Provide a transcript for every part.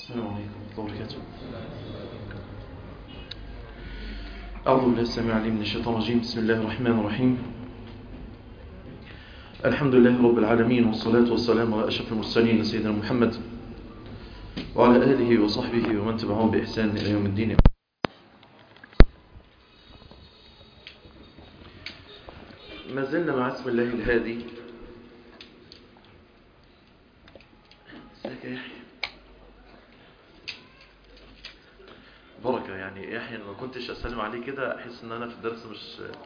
السلام عليكم ورحمة الله وبركاته. أعوذ بالله السميع العليم من الشيطان الرجيم. بسم الله الرحمن الرحيم. الحمد لله رب العالمين، والصلاة والسلام على أشرف المرسلين سيدنا محمد وعلى آله وصحبه ومن تبعهم بإحسان إلى يوم الدين. ما زلنا مع اسم الله الهادي. ازيك يا يحيى؟ بركة يعني يحيى، ما كنتش أسلم عليه كده أحس إن أنا في الدرس مش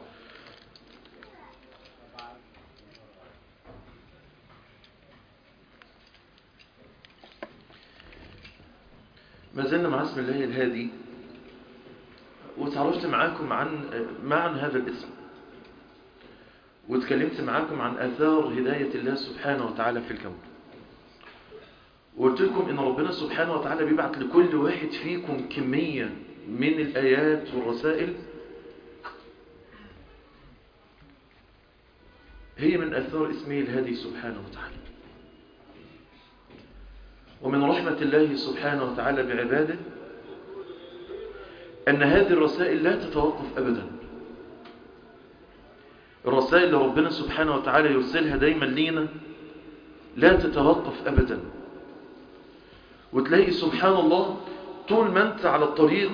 ما زلنا مع اسم الله الهادي، وتعرفت معاكم عن معنى هذا الاسم، واتكلمت معاكم عن آثار هداية الله سبحانه وتعالى في الكون، وقلت لكم إن ربنا سبحانه وتعالى بيبعت لكل واحد فيكم كمية من الآيات والرسائل هي من آثار اسمه الهادي سبحانه وتعالى. ومن رحمة الله سبحانه وتعالى بعباده أن هذه الرسائل لا تتوقف أبدا. الرسائل اللي ربنا سبحانه وتعالى يرسلها دايما لينا لا تتوقف أبدا، وتلاقي سبحان الله طول ما أنت على الطريق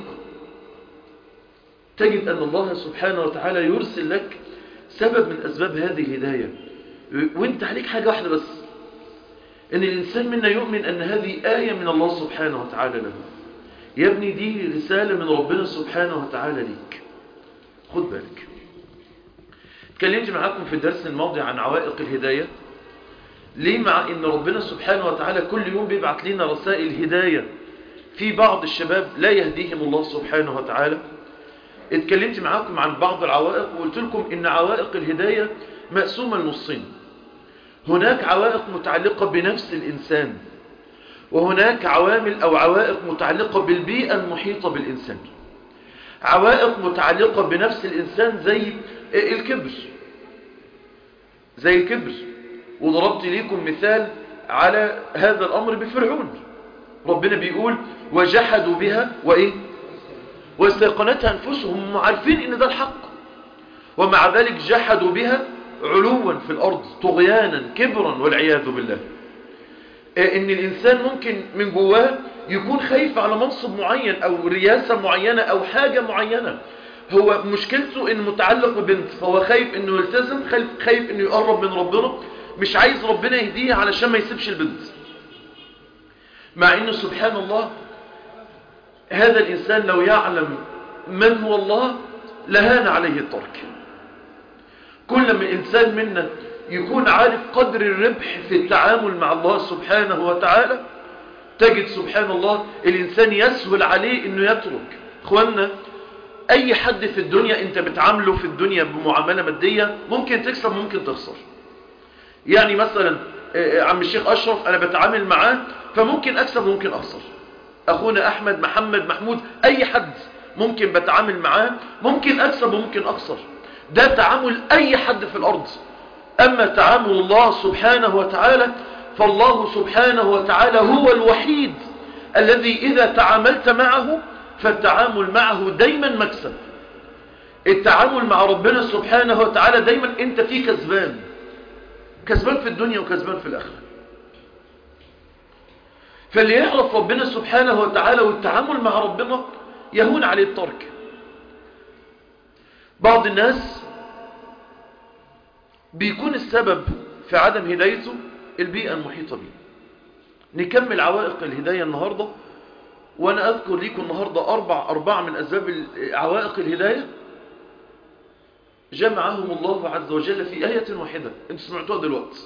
تجد أن الله سبحانه وتعالى يرسل لك سبب من أسباب هذه الهداية، وانت عليك حاجة واحدة بس، أن الإنسان منا يؤمن أن هذه آية من الله سبحانه وتعالى له. يا ابني دي رسالة من ربنا سبحانه وتعالى ليك، خد بالك. اتكلمت معاكم في الدرس الماضي عن عوائق الهداية، ليه؟ مع ان ربنا سبحانه وتعالى كل يوم بيبعت لنا رسائل هداية، في بعض الشباب لا يهديهم الله سبحانه وتعالى. اتكلمت معاكم عن بعض العوائق، وقلت لكم ان عوائق الهداية مقسومة لنصين. هناك عوائق متعلقة بنفس الإنسان، وهناك عوامل أو عوائق متعلقة بالبيئة المحيطة بالإنسان. عوائق متعلقة بنفس الإنسان زي الكبر، وضربت لكم مثال على هذا الأمر بفرعون. ربنا بيقول وجحدوا بها واستيقنتها أنفسهم، هم عارفين إن ده الحق، ومع ذلك جحدوا بها علوا في الأرض طغيانا كبرا والعياذ بالله. إن الإنسان ممكن من جواه يكون خايف على منصب معين أو رياسة معينة أو حاجة معينة، هو مشكلته إنه متعلق ببنت، فهو خايف إنه يلتزم، خايف إنه يقرب من ربنا، مش عايز ربنا يهديه علشان ما يسيبش البنت، مع إنه سبحان الله هذا الإنسان لو يعلم من هو الله لهان عليه الترك. كل ما الإنسان منا يكون عارف قدر الربح في التعامل مع الله سبحانه وتعالى، تجد سبحان الله الإنسان يسهل عليه إنه يترك. إخواننا، أي حد في الدنيا أنت بتعامله في الدنيا بمعاملة مادية ممكن تكسب ممكن تخسر. يعني مثلا عم الشيخ أشرف أنا بتعامل معاه فممكن أكسب وممكن أخسر. أخونا أحمد، محمد، محمود، أي حد ممكن بتعامل معاه ممكن أكسب وممكن أخسر. ده تعامل أي حد في الأرض. أما تعامل الله سبحانه وتعالى فالله سبحانه وتعالى هو الوحيد الذي إذا تعاملت معه فالتعامل معه دايما مكسب. التعامل مع ربنا سبحانه وتعالى دايما أنت فيه كسبان في الدنيا وكسبان في الآخرة. فاللي يعرف ربنا سبحانه وتعالى والتعامل مع ربنا يهون عليه الترك. بعض الناس بيكون السبب في عدم هدايته البيئة المحيطة به. نكمل عوائق الهداية النهاردة، وأنا أذكر لكم النهاردة أربع من أسباب عوائق الهداية جمعهم الله عز وجل في آية واحدة أنتم سمعتوها دلوقتي،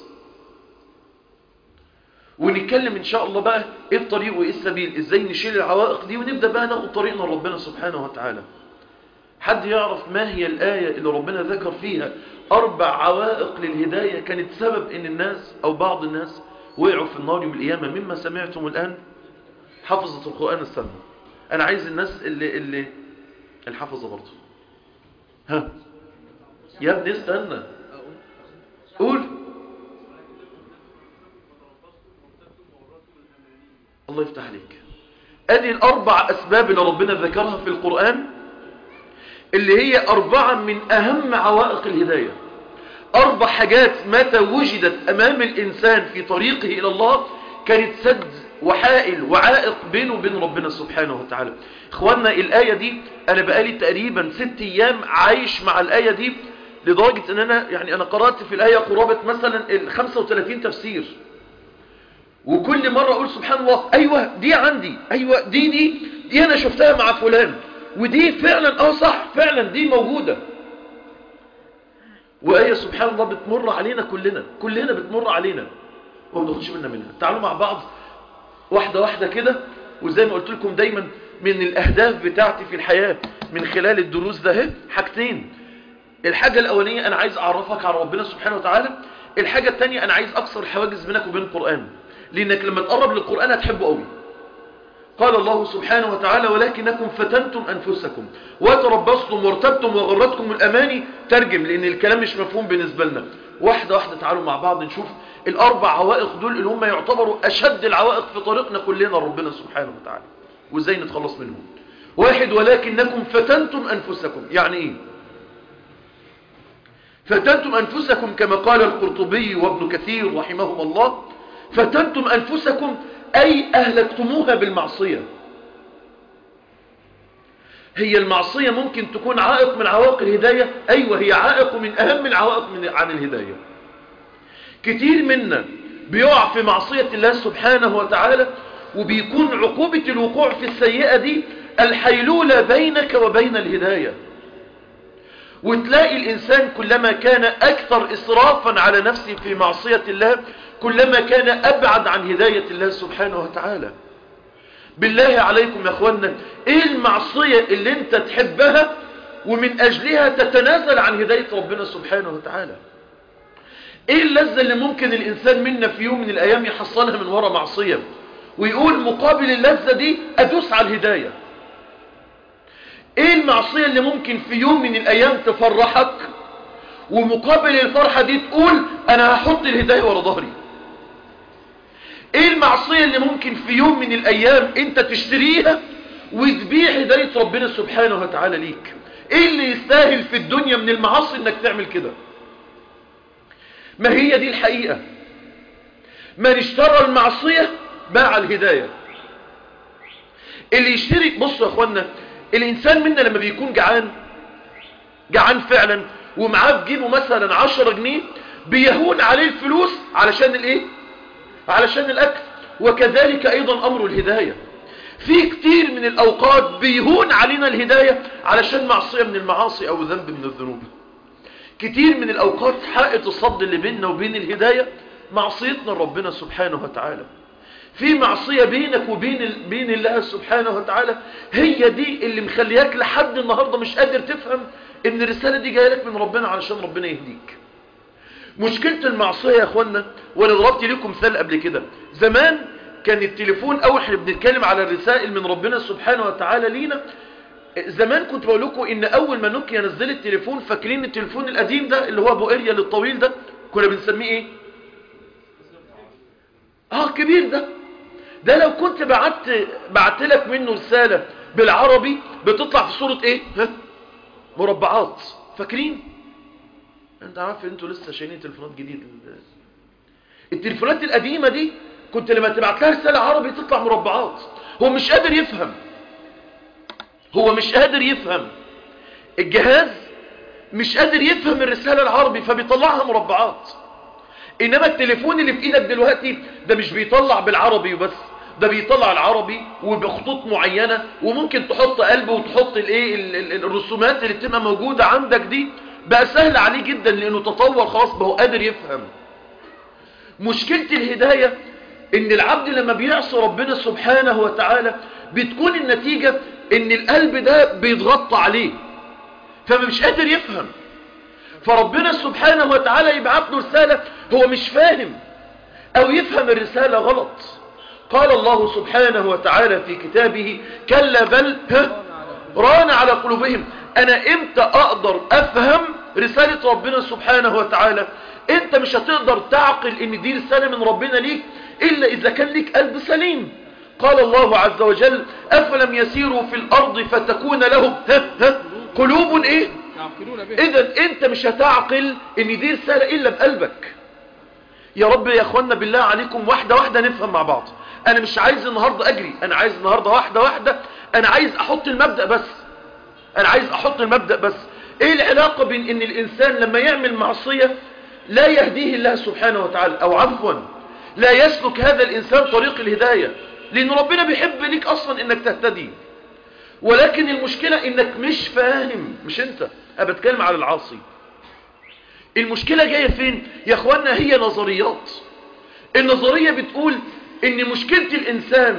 ونتكلم إن شاء الله بقى إيه الطريق وإيه السبيل، إزاي نشيل العوائق دي ونبدأ بقى ناخد طريقنا لربنا سبحانه وتعالى. حد يعرف ما هي الآية اللي ربنا ذكر فيها 4 عوائق للهداية كانت سبب إن الناس أو بعض الناس وقعوا في النار يوم القيامة مما سمعتم الآن؟ حفظة القرآن السنة. أنا عايز الناس اللي الحفظة برضه. ها يا ابني استنى، قول. الله يفتح عليك. ادي الاربع اسباب اللي ربنا ذكرها في القرآن، اللي هي 4 من اهم عوائق الهداية. 4 حاجات متى وجدت امام الانسان في طريقه الى الله كانت سد وحائل وعائق بينه وبين ربنا سبحانه وتعالى. اخواننا الآية دي انا بقالي تقريبا 6 ايام عايش مع الآية دي، لدرجة ان انا قرأت في الآية قرابة مثلا 35 تفسير، وكل مرة اقول سبحان الله، ايوه دي عندي، ايوه دي انا شفتها مع فلان، ودي فعلا صح، فعلا دي موجودة. وآية سبحان الله بتمر علينا كلنا بتمر علينا وما بناخدش منها. تعالوا مع بعض واحدة واحدة كده. وزي ما قلت لكم دايما من الأهداف بتاعتي في الحياة من خلال الدروس ده حاجتين. الحاجة الأولانية أنا عايز أعرفك على ربنا سبحانه وتعالى. الحاجة الثانية أنا عايز أكسر الحواجز بينك وبين القرآن، لأنك لما تقرب للقرآن هتحبه قوي. قال الله سبحانه وتعالى: ولكنكم فتنتم أنفسكم وتربصتم وارتبتم وغرتكم الأماني. ترجم لأن الكلام مش مفهوم بالنسبة لنا. واحدة واحدة تعالوا مع بعض نشوف ال4 عوائق دول اللي هم يعتبروا أشد العوائق في طريقنا كلنا ربنا سبحانه وتعالى، وإزاي نتخلص منهم. 1: ولكنكم فتنتم أنفسكم. يعني إيه فتنتم أنفسكم؟ كما قال القرطبي وابن كثير رحمهم الله: فتنتم أنفسكم أي أهلكتموها بالمعصية. هي المعصية ممكن تكون عائق من عوائق الهداية؟ أيوة، هي عائق من أهم العوائق عن الهداية. كتير منا بيقع في معصية الله سبحانه وتعالى، وبيكون عقوبة الوقوع في السيئة دي الحيلولة بينك وبين الهداية. وتلاقي الإنسان كلما كان أكثر إسرافا على نفسه في معصية الله كلما كان أبعد عن هداية الله سبحانه وتعالى. بالله عليكم يا أخوانا، إيه المعصية اللي أنت تحبها ومن أجلها تتنازل عن هداية ربنا سبحانه وتعالى؟ إيه اللذة اللي ممكن الإنسان منا في يوم من الأيام يحصلها من وراء معصية ويقول مقابل اللذة دي أدوس على الهداية؟ إيه المعصية اللي ممكن في يوم من الأيام تفرحك ومقابل الفرحة دي تقول أنا هحط الهداية ورا ظهري؟ ايه المعصية اللي ممكن في يوم من الايام انت تشتريها وتبيع هداية ربنا سبحانه وتعالى ليك؟ ايه اللي يستاهل في الدنيا من المعاصي انك تعمل كده؟ ما هي دي الحقيقة. من اشترى المعصية باع الهداية. اللي يشتري، بصوا يا اخوانا، الانسان منا لما بيكون جعان فعلا ومعاه في جيبه مثلا 10 جنيه بيهون عليه الفلوس علشان الايه؟ علشان الأكل. وكذلك أيضا أمر الهداية. في كتير من الأوقات بيهون علينا الهداية علشان معصية من المعاصي أو ذنب من الذنوب. كتير من الأوقات حائط الصد اللي بيننا وبين الهداية معصيتنا ربنا سبحانه وتعالى. في معصية بينك وبين الله سبحانه وتعالى، هي دي اللي مخلياك لحد النهاردة مش قادر تفهم إن الرسالة دي جاية لك من ربنا علشان ربنا يهديك. مشكلة المعصية يا اخوانا، وانا ضربت لكم مثال قبل كده. زمان كان التليفون، اول احنا بنتكلم على الرسائل من ربنا سبحانه وتعالى لينا، زمان كنت بقول لكم ان اول ما نوكيا نزل التليفون، فاكرين التليفون القديم ده اللي هو ابو اريال الطويل ده كنا بنسميه ايه؟ كبير ده لو كنت بعت لك منه رسالة بالعربي بتطلع في صورة ايه؟ مربعات. فاكرين؟ انت عارف انتوا لسه شايلين تليفونات جديده. التليفونات القديمه دي كنت لما تبعت لها رساله عربي تطلع مربعات. هو مش قادر يفهم الجهاز مش قادر يفهم الرساله العربي فبيطلعها مربعات. انما التليفون اللي في ايدك دلوقتي ده مش بيطلع بالعربي وبس، ده بيطلع العربي وبخطوط معينه، وممكن تحط قلب وتحط الرسومات اللي بتبقى موجوده عندك دي. بقى سهل عليه جدا لانه تطور خلاص، بقى قادر يفهم. مشكلة الهداية ان العبد لما بيعصي ربنا سبحانه وتعالى بتكون النتيجة ان القلب ده بيتغطى عليه فمش قادر يفهم، فربنا سبحانه وتعالى يبعث له رسالة هو مش فاهم او يفهم الرسالة غلط. قال الله سبحانه وتعالى في كتابه: كلا بل ران على قلوبهم. انا امتى اقدر افهم رسالة ربنا سبحانه وتعالى؟ انت مش هتقدر تعقل ان دي رسالة من ربنا ليك الا اذا كان ليك قلب سليم. قال الله عز وجل أفلم يسيروا في الأرض فتكون لهم قلوب إيه؟ إذن أنت مش هتعقل إن دي رسالة إلا بقلبك. يا رب يا أخوانا بالله عليكم واحدة واحدة نفهم مع بعض. أنا مش عايز النهاردة أجري، أنا عايز النهاردة واحدة واحدة، أنا عايز أحط المبدأ بس، أنا عايز أحط المبدأ بس. إيه العلاقة بين إن الإنسان لما يعمل معصية لا يهديه الله سبحانه وتعالى، أو عفوا لا يسلك هذا الإنسان طريق الهداية، لأن ربنا بيحب ليك أصلا إنك تهتدي، ولكن المشكلة إنك مش فاهم. مش أنت، أنا بتكلم على العاصي. المشكلة جاية فين يا أخوانا؟ هي نظريات. النظرية بتقول إن مشكلة الإنسان،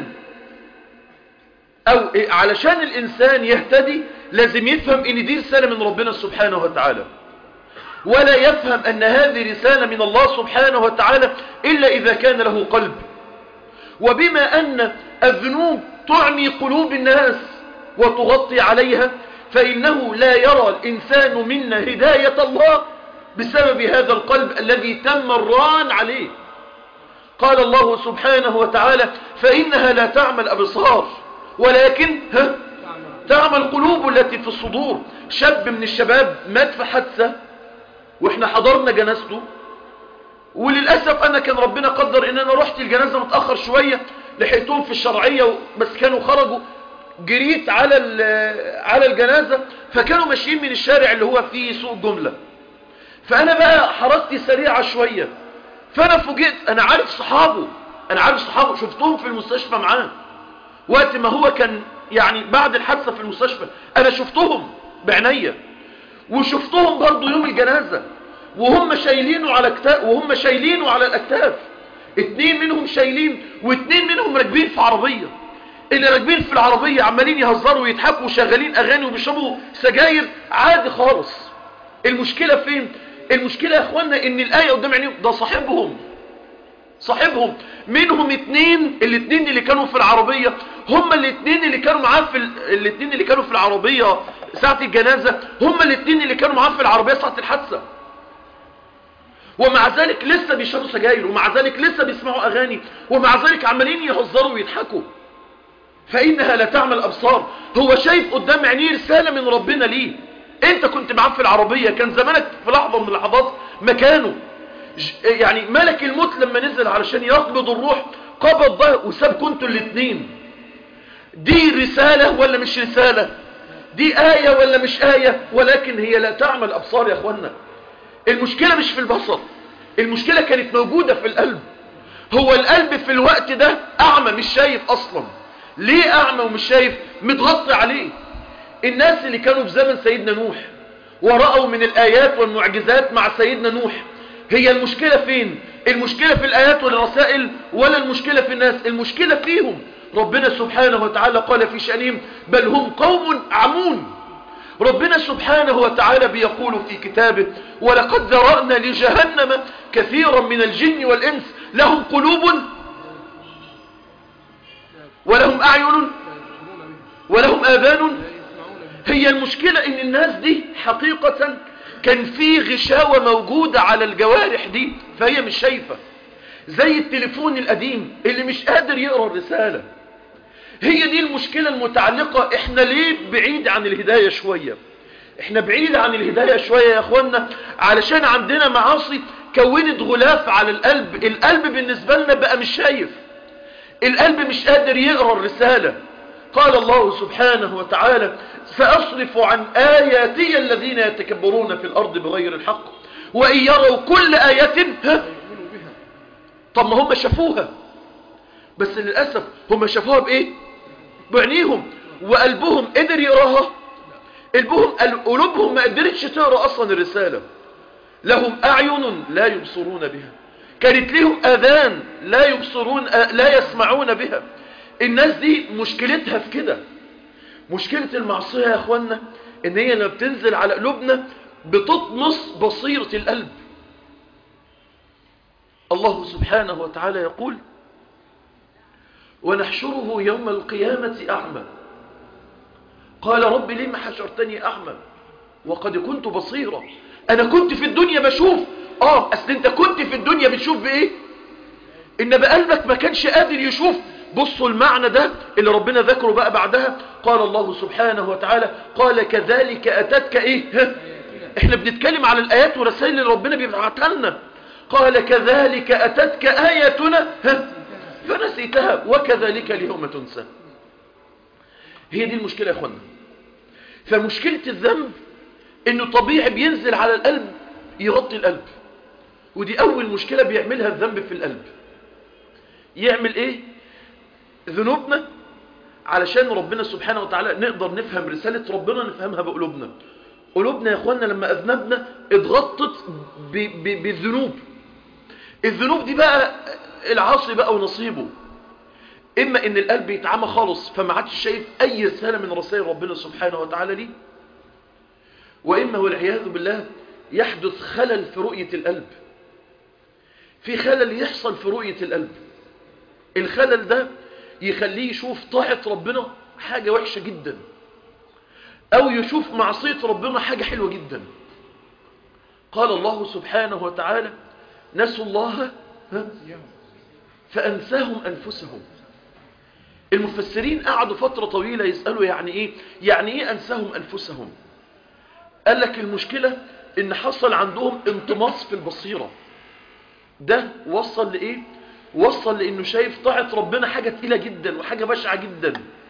أو علشان الإنسان يهتدي لازم يفهم إن دي رسالة من ربنا سبحانه وتعالى، ولا يفهم أن هذه رسالة من الله سبحانه وتعالى إلا إذا كان له قلب. وبما أن الذنوب تعني قلوب الناس وتغطي عليها، فإنه لا يرى الإنسان منا هداية الله بسبب هذا القلب الذي تم الران عليه. قال الله سبحانه وتعالى فإنها لا تعمى الأبصار ولكن تعمى القلوب التي في الصدور. شاب من الشباب مات في حادثة واحنا حضرنا جنازته، وللأسف أنا كان ربنا قدر إن أنا رحت الجنازة متأخر شوية، لحقتهم في الشرعية بس كانوا خرجوا، جريت على الجنازة، فكانوا ماشيين من الشارع اللي هو فيه سوق جملة، فأنا بقى حركتي سريعة شوية، فأنا فوجئت أنا عارف صحابه، شفتهم في المستشفى معاه وقت ما هو كان يعني بعد الحادثة في المستشفى، أنا شفتهم بعناية، وشفتهم برضو يوم الجنازة وهم شايلينه على الأكتاف. 2 منهم شايلين و2 منهم راكبين في عربية. اللي راكبين في العربية عمالين يهزروا ويضحكوا وشغالين أغاني وبيشربوا سجاير عادي خالص. المشكلة فين؟ المشكلة يا أخوانا إن الآية قدام عينيهم ده صاحبهم منهم 2، الاثنين اللي كانوا في العربية هم الاثنين اللي كانوا معاه الاثنين اللي كانوا في العربية ساعة الجنازة، هم الاثنين اللي كانوا معاه في العربية ساعة الحادثة، ومع ذلك لسه بيشربوا سجاير، ومع ذلك لسه بيسمعوا أغاني، ومع ذلك عمالين يهزروا ويضحكوا. فإنها لا تعمى الأبصار. هو شايف قدام عينيه رسالة من ربنا ليه. انت كنت معاه في العربية، كان زمانك في لحظة من اللحظات مكانه. يعني ملك الموت لما نزل علشان يقبض الروح قبض ده وسابكم انتوا الاثنين. دي رسالة ولا مش رسالة؟ دي آية ولا مش آية؟ ولكن هي لا تعمى الأبصار يا أخوانا. المشكلة مش في البصر، المشكلة كانت موجودة في القلب. هو القلب في الوقت ده أعمى، مش شايف أصلا. ليه أعمى ومش شايف؟ متغطي عليه. الناس اللي كانوا في زمن سيدنا نوح ورأوا من الآيات والمعجزات مع سيدنا نوح، هي المشكلة فين؟ المشكلة في الآيات والرسائل ولا المشكلة في الناس؟ المشكلة فيهم. ربنا سبحانه وتعالى قال في شأنهم بل هم قوم عمون. ربنا سبحانه وتعالى بيقول في كتابه ولقد ذرأنا لجهنم كثيرا من الجن والإنس لهم قلوب ولهم أعين ولهم آذان. هي المشكلة ان الناس دي حقيقة كان في غشاوة موجودة على الجوارح دي، فهي مش شايفة، زي التليفون القديم اللي مش قادر يقرأ الرسالة. هي دي المشكلة المتعلقة. احنا ليه بعيد عن الهداية شوية؟ احنا بعيد عن الهداية شوية يا اخوانا علشان عندنا معاصي كونت غلاف على القلب. القلب بالنسبة لنا بقى مش شايف، القلب مش قادر يقرأ الرسالة. قال الله سبحانه وتعالى سأصرف عن آياتي الذين يتكبرون في الأرض بغير الحق وإن يروا كل آية طب ما هم شافوها، بس للأسف هم شافوها بإيه؟ بعينيهم، وقلبهم قدر يقراها؟ قلوبهم ما قدرتش تقرأ أصلا الرسالة. لهم أعين لا يبصرون بها، كانت لهم آذان لا يسمعون بها. الناس دي مشكلتها في كده. مشكلة المعصية يا أخوانا إن هي لما بتنزل على قلوبنا بتطمس بصيرة القلب. الله سبحانه وتعالى يقول ونحشره يوم القيامة أعمى قال رب لما حشرتني أعمى وقد كنت بصيرا. أنا كنت في الدنيا بشوف. أصل أنت كنت في الدنيا بتشوف بإيه؟ إن بقلبك ما كانش قادر يشوف بصوا المعنى ده اللي ربنا ذكره بقى بعدها. قال الله سبحانه وتعالى قال كذلك أتتك إيه؟ احنا بنتكلم على الآيات ورسائل اللي ربنا بيبعتها لنا. قال كذلك أتتك آياتنا فنسيتها وكذلك اليوم تنسى. هي دي المشكلة يا اخوانا. فمشكلة الذنب انه طبيعي بينزل على القلب يغطي القلب، ودي اول مشكلة بيعملها الذنب في القلب. يعمل ايه؟ ذنوبنا علشان ربنا سبحانه وتعالى نقدر نفهم رسالة ربنا، نفهمها بقلوبنا. قلوبنا يا اخوانا لما اذنبنا اتغطت بالذنوب. الذنوب دي بقى العاصي بقى ونصيبه، اما ان القلب يتعمى خالص فما عادش شايف اي رسالة من رسائل ربنا سبحانه وتعالى ليه، واما والعياذ بالله يحدث خلل في رؤية القلب. في خلل يحصل في رؤية القلب، الخلل ده يخليه يشوف طاعة ربنا حاجة وحشة جدا، او يشوف معصية ربنا حاجة حلوة جدا. قال الله سبحانه وتعالى نسوا الله فأنساهم أنفسهم. المفسرين قعدوا فترة طويلة يسألوا يعني ايه أنساهم أنفسهم. قال لك المشكلة ان حصل عندهم انطماس في البصيرة. ده وصل لإيه؟ وصل لإنه شايف طاعة ربنا حاجة تقيلة جدا وحاجة بشعة جدا.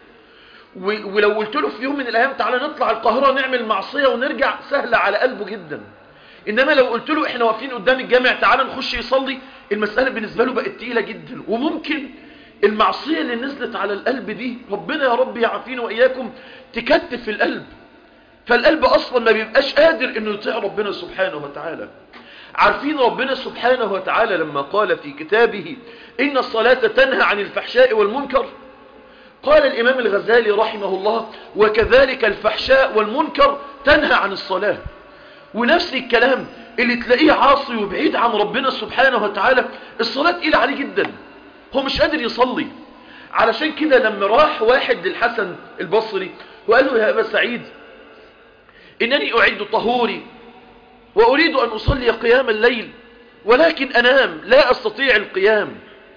ولو قلت له في يوم من الأيام تعالى نطلع القاهرة نعمل معصية ونرجع، سهلة على قلبه جدا. إنما لو قلت له إحنا واقفين قدام الجامع تعالى نخش يصلي، المسألة بالنسبة له بقت تقيلة جدا. وممكن المعصية اللي نزلت على القلب دي ربنا يا رب يعافينا وإياكم تكتف القلب، فالقلب أصلا ما بيبقاش قادر إنه يطيع ربنا سبحانه وتعالى. عارفين ربنا سبحانه وتعالى لما قال في كتابه إن الصلاة تنهى عن الفحشاء والمنكر، قال الإمام الغزالي رحمه الله وكذلك الفحشاء والمنكر تنهى عن الصلاة. ونفس الكلام اللي تلاقيه عاصي وبعيد عن ربنا سبحانه وتعالى الصلاة تقيلة عليه جدا، هو مش قادر يصلي. علشان كده لما راح واحد للحسن البصري وقال له يا أبا سعيد إنني أعد طهوري وأريد أن أصلي قيام الليل ولكن أنام لا أستطيع القيام،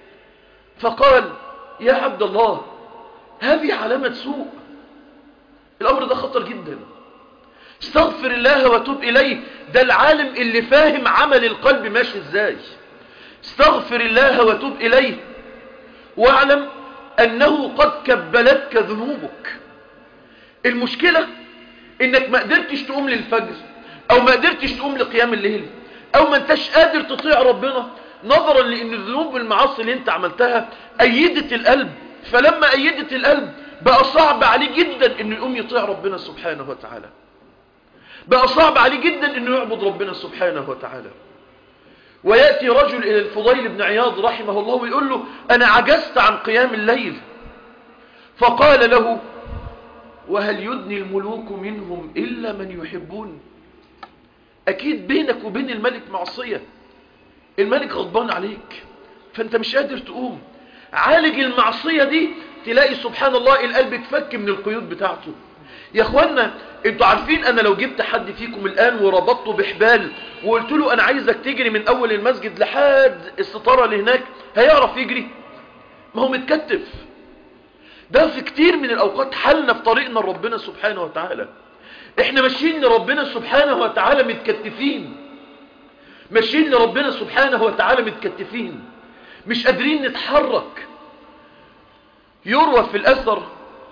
فقال يا عبد الله هذه علامة سوء، الأمر ده خطر جدا، استغفر الله وتوب إليه. ده العالم اللي فاهم عمل القلب ماشي ازاي. استغفر الله وتوب إليه واعلم أنه قد كبلتك ذنوبك. المشكلة إنك ما قدرتش تقوم للفجر أو ما قدرتش تقوم لقيام الليل أو ما انتش قادر تطيع ربنا نظرا لأن الذنوب والمعاصي اللي انت عملتها أيدت القلب. فلما أيدت القلب بقى صعب عليه جدا إنه يقوم يطيع ربنا سبحانه وتعالى، بقى صعب عليه جدا إنه يعبد ربنا سبحانه وتعالى. ويأتي رجل إلى الفضيل بن عياض رحمه الله ويقول له أنا عجزت عن قيام الليل، فقال له وهل يدني الملوك منهم إلا من يحبون؟ أكيد بينك وبين الملك معصية، الملك غضبان عليك فأنت مش قادر تقوم. عالج المعصية دي تلاقي سبحان الله القلب اتفك من القيود بتاعته. يا اخوانا انتوا عارفين انا لو جبت حد فيكم الان وربطته بحبال وقلت له انا عايزك تجري من اول المسجد لحد الستارة اللي هناك، هيعرف يجري؟ ما هو متكتف. ده في كتير من الاوقات حالنا في طريقنا لربنا سبحانه وتعالى. احنا ماشيين لربنا سبحانه وتعالى متكتفين، ماشيين لربنا سبحانه وتعالى متكتفين، مش قادرين نتحرك. يروى في الأثر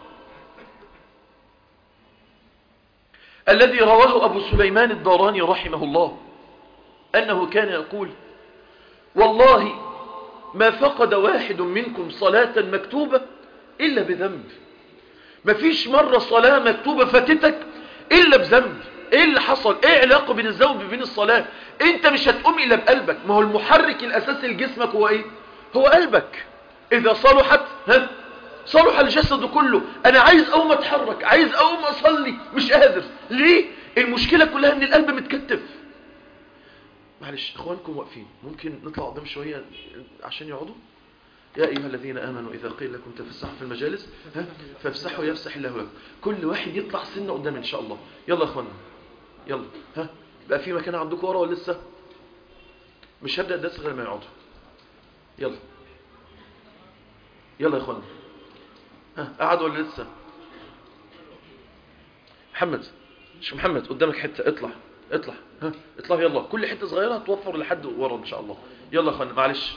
الذي رواه أبو سليمان الداراني رحمه الله أنه كان يقول والله ما فقد واحد منكم صلاة مكتوبة إلا بذنب. ما فيش مرة صلاة مكتوبة فاتتك إلا بذنب. إيه اللي حصل؟ إيه علاقة بين الذنب وبين الصلاة؟ أنت مش هتقوم إلا بقلبك. ما هو المحرك الأساسي لجسمك هو إيه؟ هو قلبك. إذا صلحت صلح الجسد كله. أنا عايز أقوم أتحرك، عايز أقوم أصلي، مش قادر. ليه؟ المشكلة كلها إن القلب متكتف. معلش إخوانكم واقفين، ممكن نطلع قدام شوية عشان يقعدوا؟ يا أيها الذين آمنوا إذا قيل لكم تفسحوا في المجالس فافسحوا يفسح الله لكم. كل واحد يطلع سنة قدام إن شاء الله. يلا إخواننا يلا. بقى في مكان عندكم ورا ولا لسه؟ مش هبدأ الدرس غير ما يقعدوا. يلا يلا يا اخوانا، قعد ولا لسه؟ محمد، مش محمد، قدامك حته، اطلع اطلع، اطلع يلا، كل حته صغيره توفر لحد ورا ان شاء الله. يلا يا اخوانا معلش،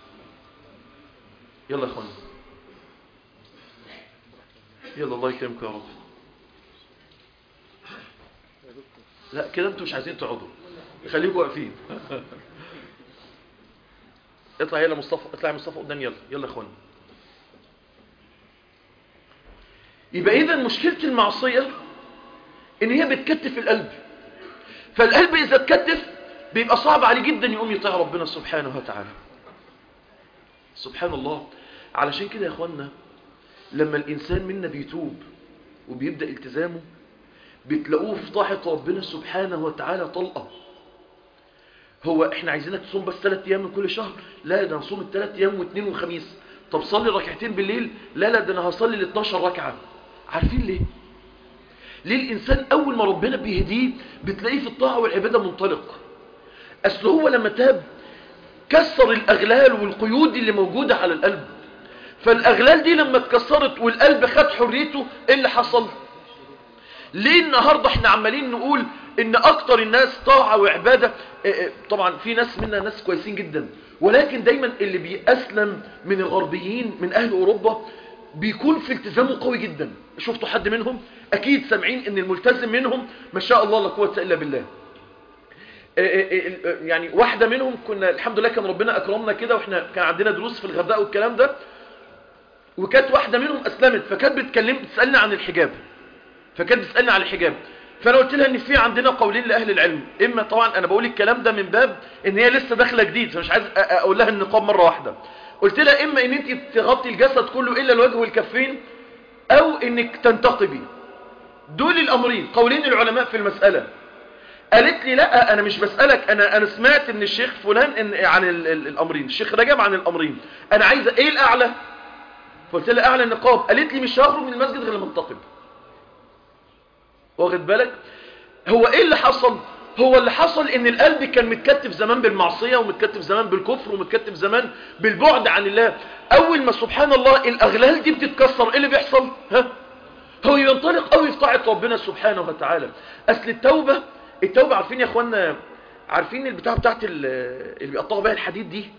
يلا يا اخوانا، يلا الله يكرمك يا رب. لا كده انتوا مش عايزين تقعدوا، خليكم واقفين. اطلع يلا مصطفى، اطلع يا مصطفى قدام، يلا يلا يا اخوانا. يبقى اذا مشكله المعصيه ان هي بتكتف القلب، فالقلب اذا اتكتف بيبقى صعب عليه جدا يقوم يطيع ربنا سبحانه وتعالى. سبحان الله. علشان كده يا اخوانا لما الانسان منا بيتوب وبيبدا التزامه بتلاقوه في طاعه ربنا سبحانه وتعالى طلقه. هو احنا عايزينك تصوم بس 3 ايام من كل شهر، لا ده هنصوم ال3 ايام واثنين وخميس. طب صلي ركعتين بالليل، لا ده انا هصلي ال12 ركعه. عارفين ليه؟ ليه الانسان اول ما ربنا بيهديه بتلاقيه في الطاعه والعباده منطلق؟ اصل هو لما تاب كسر الاغلال والقيود اللي موجوده على القلب، فالاغلال دي لما اتكسرت والقلب خد حريته، ايه اللي حصل؟ ليه النهارده احنا عمالين نقول ان اكتر الناس طاعه وعباده؟ طبعا في ناس منا ناس كويسين جدا، ولكن دايما اللي بيأسلم من الغربيين من اهل اوروبا بيكون في التزامه قوي جدا. شفتوا حد منهم؟ اكيد سامعين ان الملتزم منهم ما شاء الله لا قوه الا بالله. يعني واحده منهم كنا الحمد لله كان ربنا اكرمنا كده، واحنا كان عندنا دروس في الغردقه والكلام ده، وكانت واحده منهم اسلمت، فكانت بتسالني عن الحجاب، فانا قلت لها ان في عندنا قولين لاهل العلم. اما طبعا انا بقول الكلام ده من باب ان هي لسه داخله جديد فمش عايز اقول لها النقاب مره واحده. قلت لها اما ان انت تغطي الجسد كله الا الوجه والكفين، او انك تنتقبي. دول الامرين قولين العلماء في المساله. قالت لي لا انا مش بسالك، انا سمعت ان الشيخ فلان إن عن الامرين، الشيخ رجب عن الامرين، انا عايزه ايه الاعلى؟ فقلت لها اعلى النقاب. قالت لي مش هخرج من المسجد غير لما انتقب. واخد بالك؟ هو ايه اللي حصل؟ هو اللي حصل ان القلب كان متكتف زمان بالمعصية، ومتكتف زمان بالكفر، ومتكتف زمان بالبعد عن الله. اول ما سبحان الله الاغلال دي بتتكسر ايه اللي بيحصل؟ هو ينطلق قوي في طاعة ربنا سبحانه وتعالى. اصل التوبة عارفين يا اخوانا، عارفين البتاع بتاعت اللي بيقطعوا بيها الحديد دي،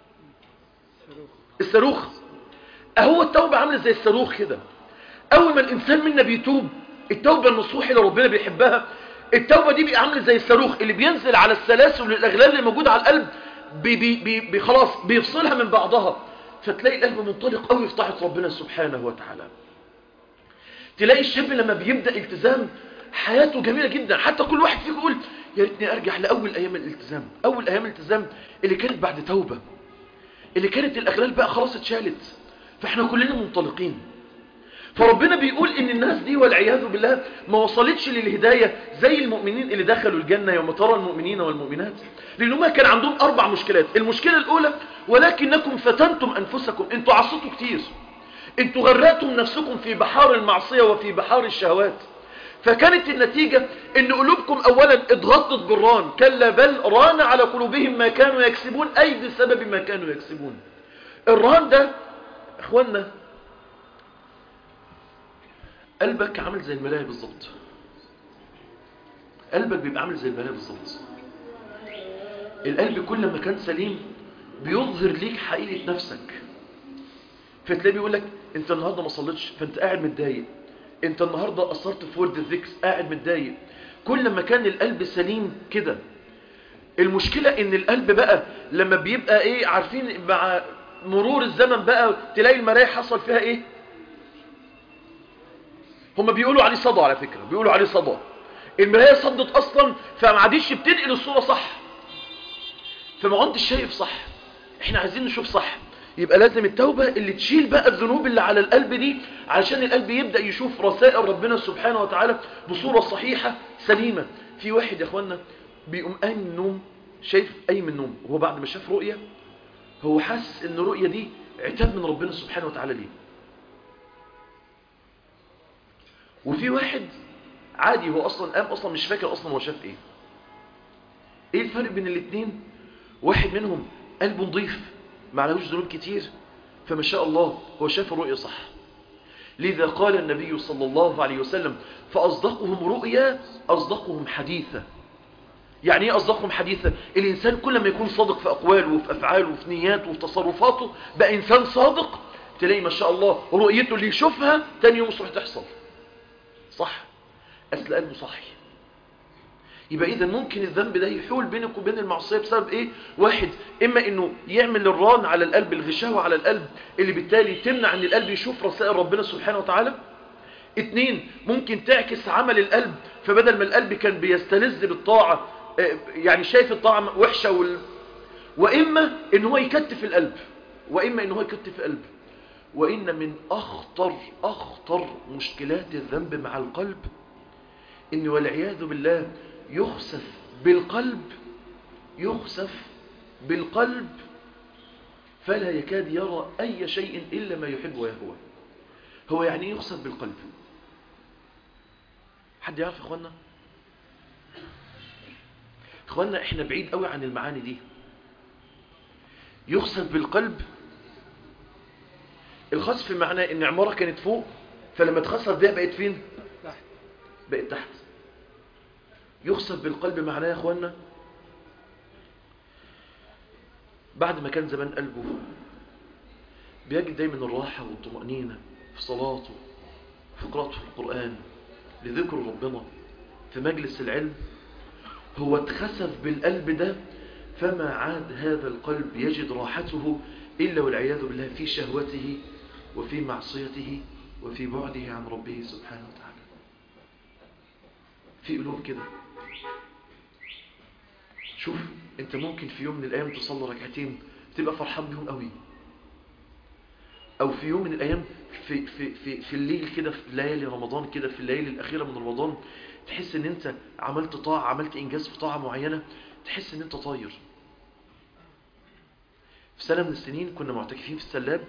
الصاروخ. اهو التوبة عامله زي الصاروخ كده. اول ما الانسان منا بيتوب، التوبة النصوح اللي ربنا بيحبها، التوبة دي بيبقى عامله زي الصاروخ اللي بينزل على السلاسل والاغلال اللي موجوده على القلب، خلاص بيفصلها من بعضها، فتلاقي القلب منطلق قوي في طاعه ربنا سبحانه وتعالى. تلاقي الشاب لما بيبدا التزام حياته جميله جدا، حتى كل واحد فيكم يقول يا ريتني ارجع لاول ايام الالتزام، اول ايام الالتزام اللي كانت بعد توبه، اللي كانت الاغلال بقى خلاص اتشالت، فاحنا كلنا منطلقين. فربنا بيقول ان الناس دي والعياذ بالله ما وصلتش للهداية زي المؤمنين اللي دخلوا الجنة يوم ترى المؤمنين والمؤمنات، لانهم كان عندهم 4 مشكلات. المشكلة الاولى ولكنكم فتنتم انفسكم، انتوا عصيتوا كتير، انتوا غرقتم نفسكم في بحار المعصية وفي بحار الشهوات، فكانت النتيجة ان قلوبكم اولا اتغطت بالران، كلا بل ران على قلوبهم ما كانوا يكسبون، اي بسبب ما كانوا يكسبون. الران ده اخوانا قلبك عامل زي الملاية بالظبط، قلبك بيبقى عامل زي الملاية بالظبط. القلب كل ما كان سليم بيظهر ليك حقيقة نفسك، فتلاقيه بيقول لك انت النهارده ما صليتش فانت قاعد متضايق، انت النهارده قصرت في ورد الذكر قاعد متضايق. كل ما كان القلب سليم كده. المشكلة ان القلب بقى لما بيبقى ايه، عارفين مع مرور الزمن بقى تلاقي المراية حصل فيها ايه؟ هم بيقولوا عليه صدى، على فكرة بيقولوا عليه صدى. المراية صدت اصلا فما عادش بتنقل الصورة صح، فما عدتش شايف صح. احنا عايزين نشوف صح، يبقى لازم التوبة اللي تشيل بقى الذنوب اللي على القلب دي، علشان القلب يبدأ يشوف رسائل ربنا سبحانه وتعالى بصورة صحيحة سليمة. في واحد يا اخوانا بيقوم قايم من النوم، شايف قايم من النوم وهو بعد ما شاف رؤية هو حاسس ان الرؤية دي عتاب من ربنا سبحانه وتعالى ليه. وفي واحد عادي هو اصلا قام اصلا مش فاكر اصلا هو شاف ايه. ايه الفرق بين الاثنين؟ واحد منهم قلبه نظيف ما عليهوش ذنوب كتير، فما شاء الله هو شاف الرؤية صح. لذا قال النبي صلى الله عليه وسلم فأصدقهم رؤيا أصدقهم حديثا. يعني ايه أصدقهم حديثا؟ الإنسان كل ما يكون صادق في أقواله وفي أفعاله وفي نياته وفي تصرفاته بقى إنسان صادق، تلاقي ما شاء الله رؤيته اللي يشوفها تاني يوم مصرح تحصل صح، أصل قلبه صحي. يبقى إذا ممكن الذنب ده يحول بينك وبين المعصية بسبب إيه؟ واحد، إما إنه يعمل الران على القلب، الغشاوة على القلب اللي بالتالي تمنع أن القلب يشوف رسائل ربنا سبحانه وتعالى. اتنين، ممكن تعكس عمل القلب، فبدل ما القلب كان بيستلذ بالطاعة يعني شايف الطاعة وحشة وإما إن هو يكتف القلب، وإن من أخطر مشكلات الذنب مع القلب إن والعياذ بالله يخسف بالقلب فلا يكاد يرى أي شيء إلا ما يحب ويهوى. هو يعني ايه يخسف بالقلب؟ حد يعرف يا اخوانا احنا بعيد قوي عن المعاني دي. يخسف بالقلب، الخسف معناه ان عمارة كانت فوق فلما تخسف بيها بقت فين؟ بقت تحت. يخسف بالقلب معناه يا اخوانا بعد ما كان زمان قلبه بيجد دايما الراحة والطمأنينة في صلاته، في قراءته في القرآن، لذكر ربنا، في مجلس العلم، هو اتخسف بالقلب ده فما عاد هذا القلب يجد راحته إلا والعياذ بالله في شهوته وفي معصيته وفي بعده عن ربه سبحانه وتعالى. في قلوب كده. شوف انت ممكن في يوم من الأيام تصلي ركعتين تبقى فرحان بهم قوي، أو في يوم من الأيام في الليل كده، في ليالي رمضان كده، في الليالي الأخيرة من رمضان، تحس ان انت عملت طاعة، عملت إنجاز في طاعة معينة، تحس ان انت طاير. في سنة من السنين كنا معتكفين في السلاب،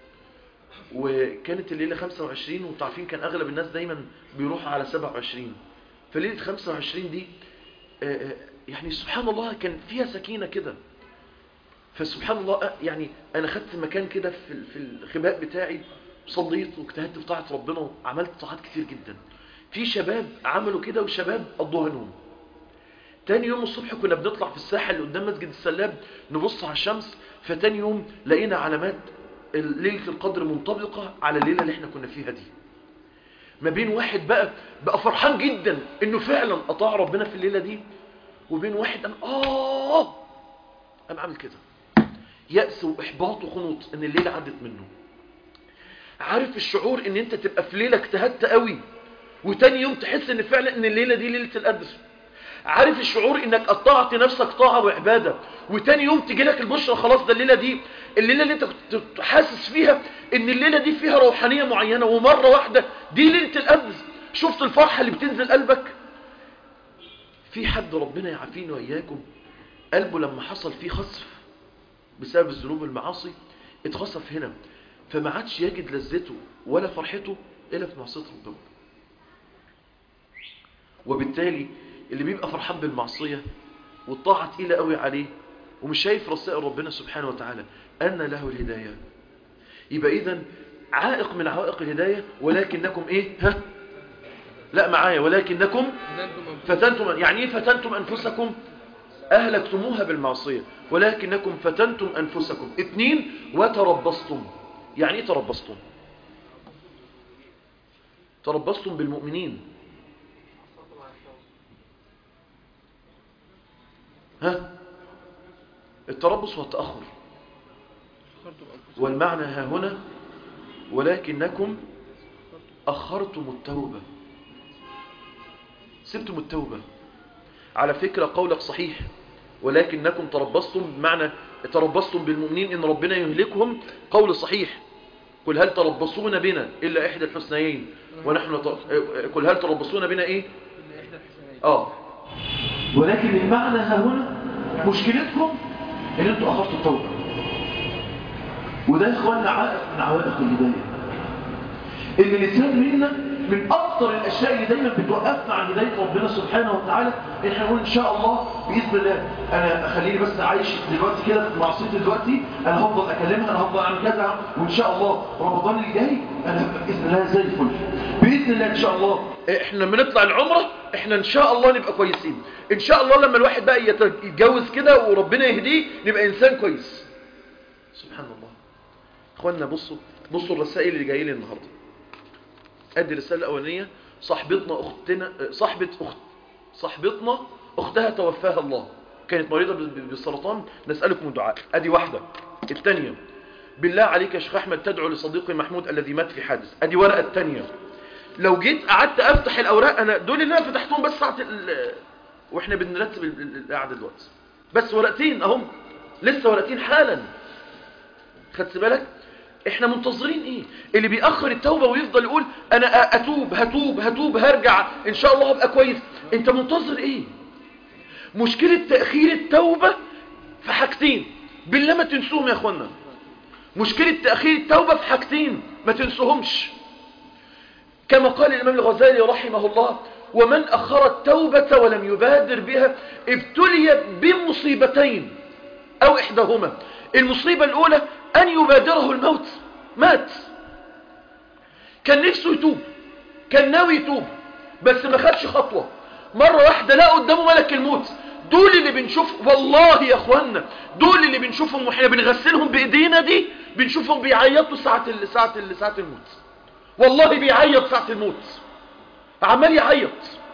وكانت الليلة 25، وتعرفين كان أغلب الناس دايما بيروحوا على 27. فليلة 25 دي يعني سبحان الله كان فيها سكينة كده. فسبحان الله يعني أنا خدت مكان كده في الخباء بتاعي، صليت واجتهدت في طاعة ربنا وعملت طاعات كتير جدا. في شباب عملوا كده وشباب قضوها نوم. تاني يوم الصبح كنا بنطلع في الساحة اللي قدام مسجد السلاب نبص على الشمس، فتاني يوم لقينا علامات ليلة القدر منطبقة على الليلة اللي احنا كنا فيها دي. ما بين واحد بقى فرحان جدا انه فعلا اطاع ربنا في الليلة دي، وبين واحد قام عامل كده يأس واحباط وخنوط ان الليلة عدت منه. عارف الشعور ان انت تبقى في ليلة اجتهدت قوي وتاني يوم تحس ان فعلا ان الليلة دي ليلة القدر. عارف الشعور انك قطعت نفسك طاعة وعبادة وتاني يوم تجي لك البشرة خلاص ده الليلة اللي انت كنت حاسس فيها ان الليلة دي فيها روحانية معينة، ومرة واحدة دي ليلة القدر. شفت الفرحة اللي بتنزل قلبك؟ في حد ربنا يعافينا وإياكم قلبه لما حصل فيه خسف بسبب الذنوب والمعاصي اتخسف هنا، فما عادش يجد لذته ولا فرحته إلا في معصية ربنا. وبالتالي اللي بيبقى فرحان بالمعصية والطاعة تقيلة قوي عليه ومش شايف رسائل ربنا سبحانه وتعالى أن له الهداية، يبقى إذن عائق من عوائق الهداية. ولكنكم لا معايا، ولكنكم فتنتم. يعني ايه فتنتم أنفسكم؟ أهلكتموها بالمعصية، ولكنكم فتنتم أنفسكم. 2 وتربصتم. يعني ايه تربصتم؟ تربصتم بالمؤمنين. التربص والتأخر، والمعنى ها هنا ولكنكم أخرتم التوبة، سبتم التوبة. على فكرة قولك صحيح، ولكنكم تربصتم بمعنى تربصتم بالمؤمنين إن ربنا يهلكهم، قول صحيح. قل هل تربصون بنا إلا إحدى الحسنيين ونحن قل هل تربصون بنا إيه؟ ولكن المعنى ها هنا مشكلتكم إن أنتم أخرتوا التوبة، وده يا إخواننا عائق من عوائق الهداية. إن الإنسان منا من أكثر الأشياء اللي دايما بتوقفنا عن هداية ربنا سبحانه وتعالى إن احنا نقول إن شاء الله بإذن الله أنا أخليني بس عايش دلوقتي كده في معصيتي دلوقتي، أنا هفضل أكلمها، أنا هفضل أعمل كذا، وإن شاء الله رمضان اللي جاي أنا هبقى بإذن الله زي الفل بإذن الله إن شاء الله. احنا لما نطلع العمرة احنا ان شاء الله نبقى كويسين، ان شاء الله لما الواحد بقى يتجوز كده وربنا يهديه نبقى انسان كويس. سبحان الله. اخوانا بصوا الرسائل اللي جايه لي النهارده. ادي الرساله الاولانيه، صاحبتنا اختها توفاها الله، كانت مريضه بالسرطان، نسالكم الدعاء. ادي واحده. الثانيه، بالله عليك يا شيخ احمد تدعو لصديقي محمود الذي مات في حادث. ادي ورقه الثانيه. لو جيت قعدت افتح الاوراق، انا دول اللي انا فتحتهم بس ساعه واحنا بنرتب القعده دلوقتي، بس ورقتين اهم، لسه ورقتين حالا. خدت بالك؟ احنا منتظرين ايه؟ اللي بيأخر التوبه ويفضل يقول انا هتوب هرجع ان شاء الله هبقى كويس، انت منتظر ايه؟ مشكله تأخير التوبه في حاجتين، بالله ما تنسوهم يا اخوانا. مشكله تأخير التوبه في حاجتين ما تنسوهمش، كما قال الإمام الغزالي رحمه الله: ومن أخر التوبة ولم يبادر بها ابتلي بمصيبتين أو إحداهما. المصيبة الأولى أن يبادره الموت، مات، كان نفسه يتوب، كان ناوي يتوب بس ما خدش خطوة، مرة واحدة لا قدامه ملك الموت. دول اللي بنشوف والله يا أخوانا، دول اللي بنشوفهم وإحنا بنغسلهم بإيدينا دي، بنشوفهم بيعيطوا ساعة الموت، والله بيعيط ساعة الموت، عمال يعيط.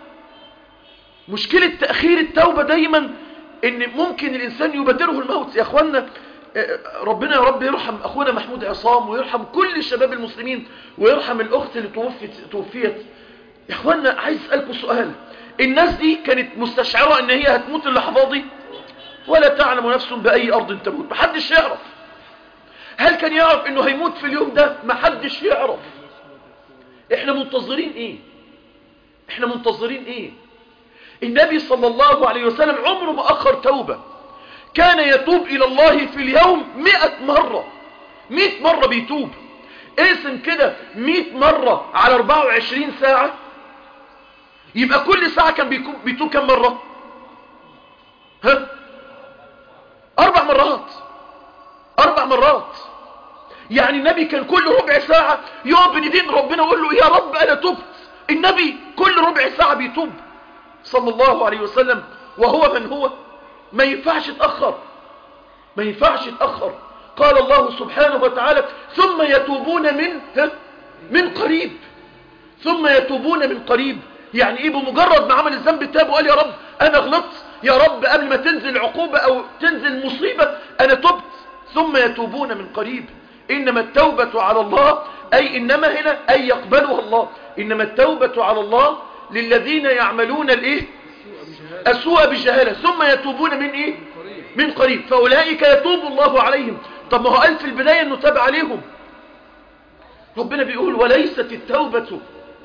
مشكلة تأخير التوبة دايما ان ممكن الانسان يبادره الموت. يا اخوانا ربنا يا رب يرحم اخونا محمود عصام، ويرحم كل الشباب المسلمين، ويرحم الاخت اللي توفيت. يا اخوانا عايز اسألكم سؤال، الناس دي كانت مستشعرة ان هي هتموت اللحظة دي؟ ولا تعلم نفس بأي ارض تموت، محدش يعرف. هل كان يعرف انه هيموت في اليوم ده؟ محدش يعرف. احنا منتظرين ايه؟ النبي صلى الله عليه وسلم عمره ما اخر توبة، كان يتوب الى الله في اليوم 100 مرة، 100 مرة بيتوب. اسم كده 100 مرة على 24 ساعة، يبقى كل ساعة كان بيتوب كم مرة؟ 4 مرات. 4 مرات. يعني النبي كان كل ربع ساعة يقف بين ايدين ربنا ويقول له يا رب انا تبت. النبي كل ربع ساعة بيتوب صلى الله عليه وسلم، وهو من هو، ما ينفعش يتأخر. قال الله سبحانه وتعالى: ثم يتوبون من قريب. ثم يتوبون من قريب، يعني ايه؟ بمجرد ما عمل الذنب تاب وقال يا رب انا غلطت، يا رب قبل ما تنزل عقوبة او تنزل مصيبة انا تبت. ثم يتوبون من قريب. إنما التوبة على الله، أي إنما هنا أي يقبلها الله، إنما التوبة على الله للذين يعملون السوء بجهالة ثم يتوبون من قريب، فأولئك يتوب الله عليهم. طب ما هو قال في البداية أنه تاب عليهم. ربنا بيقول: وليست التوبة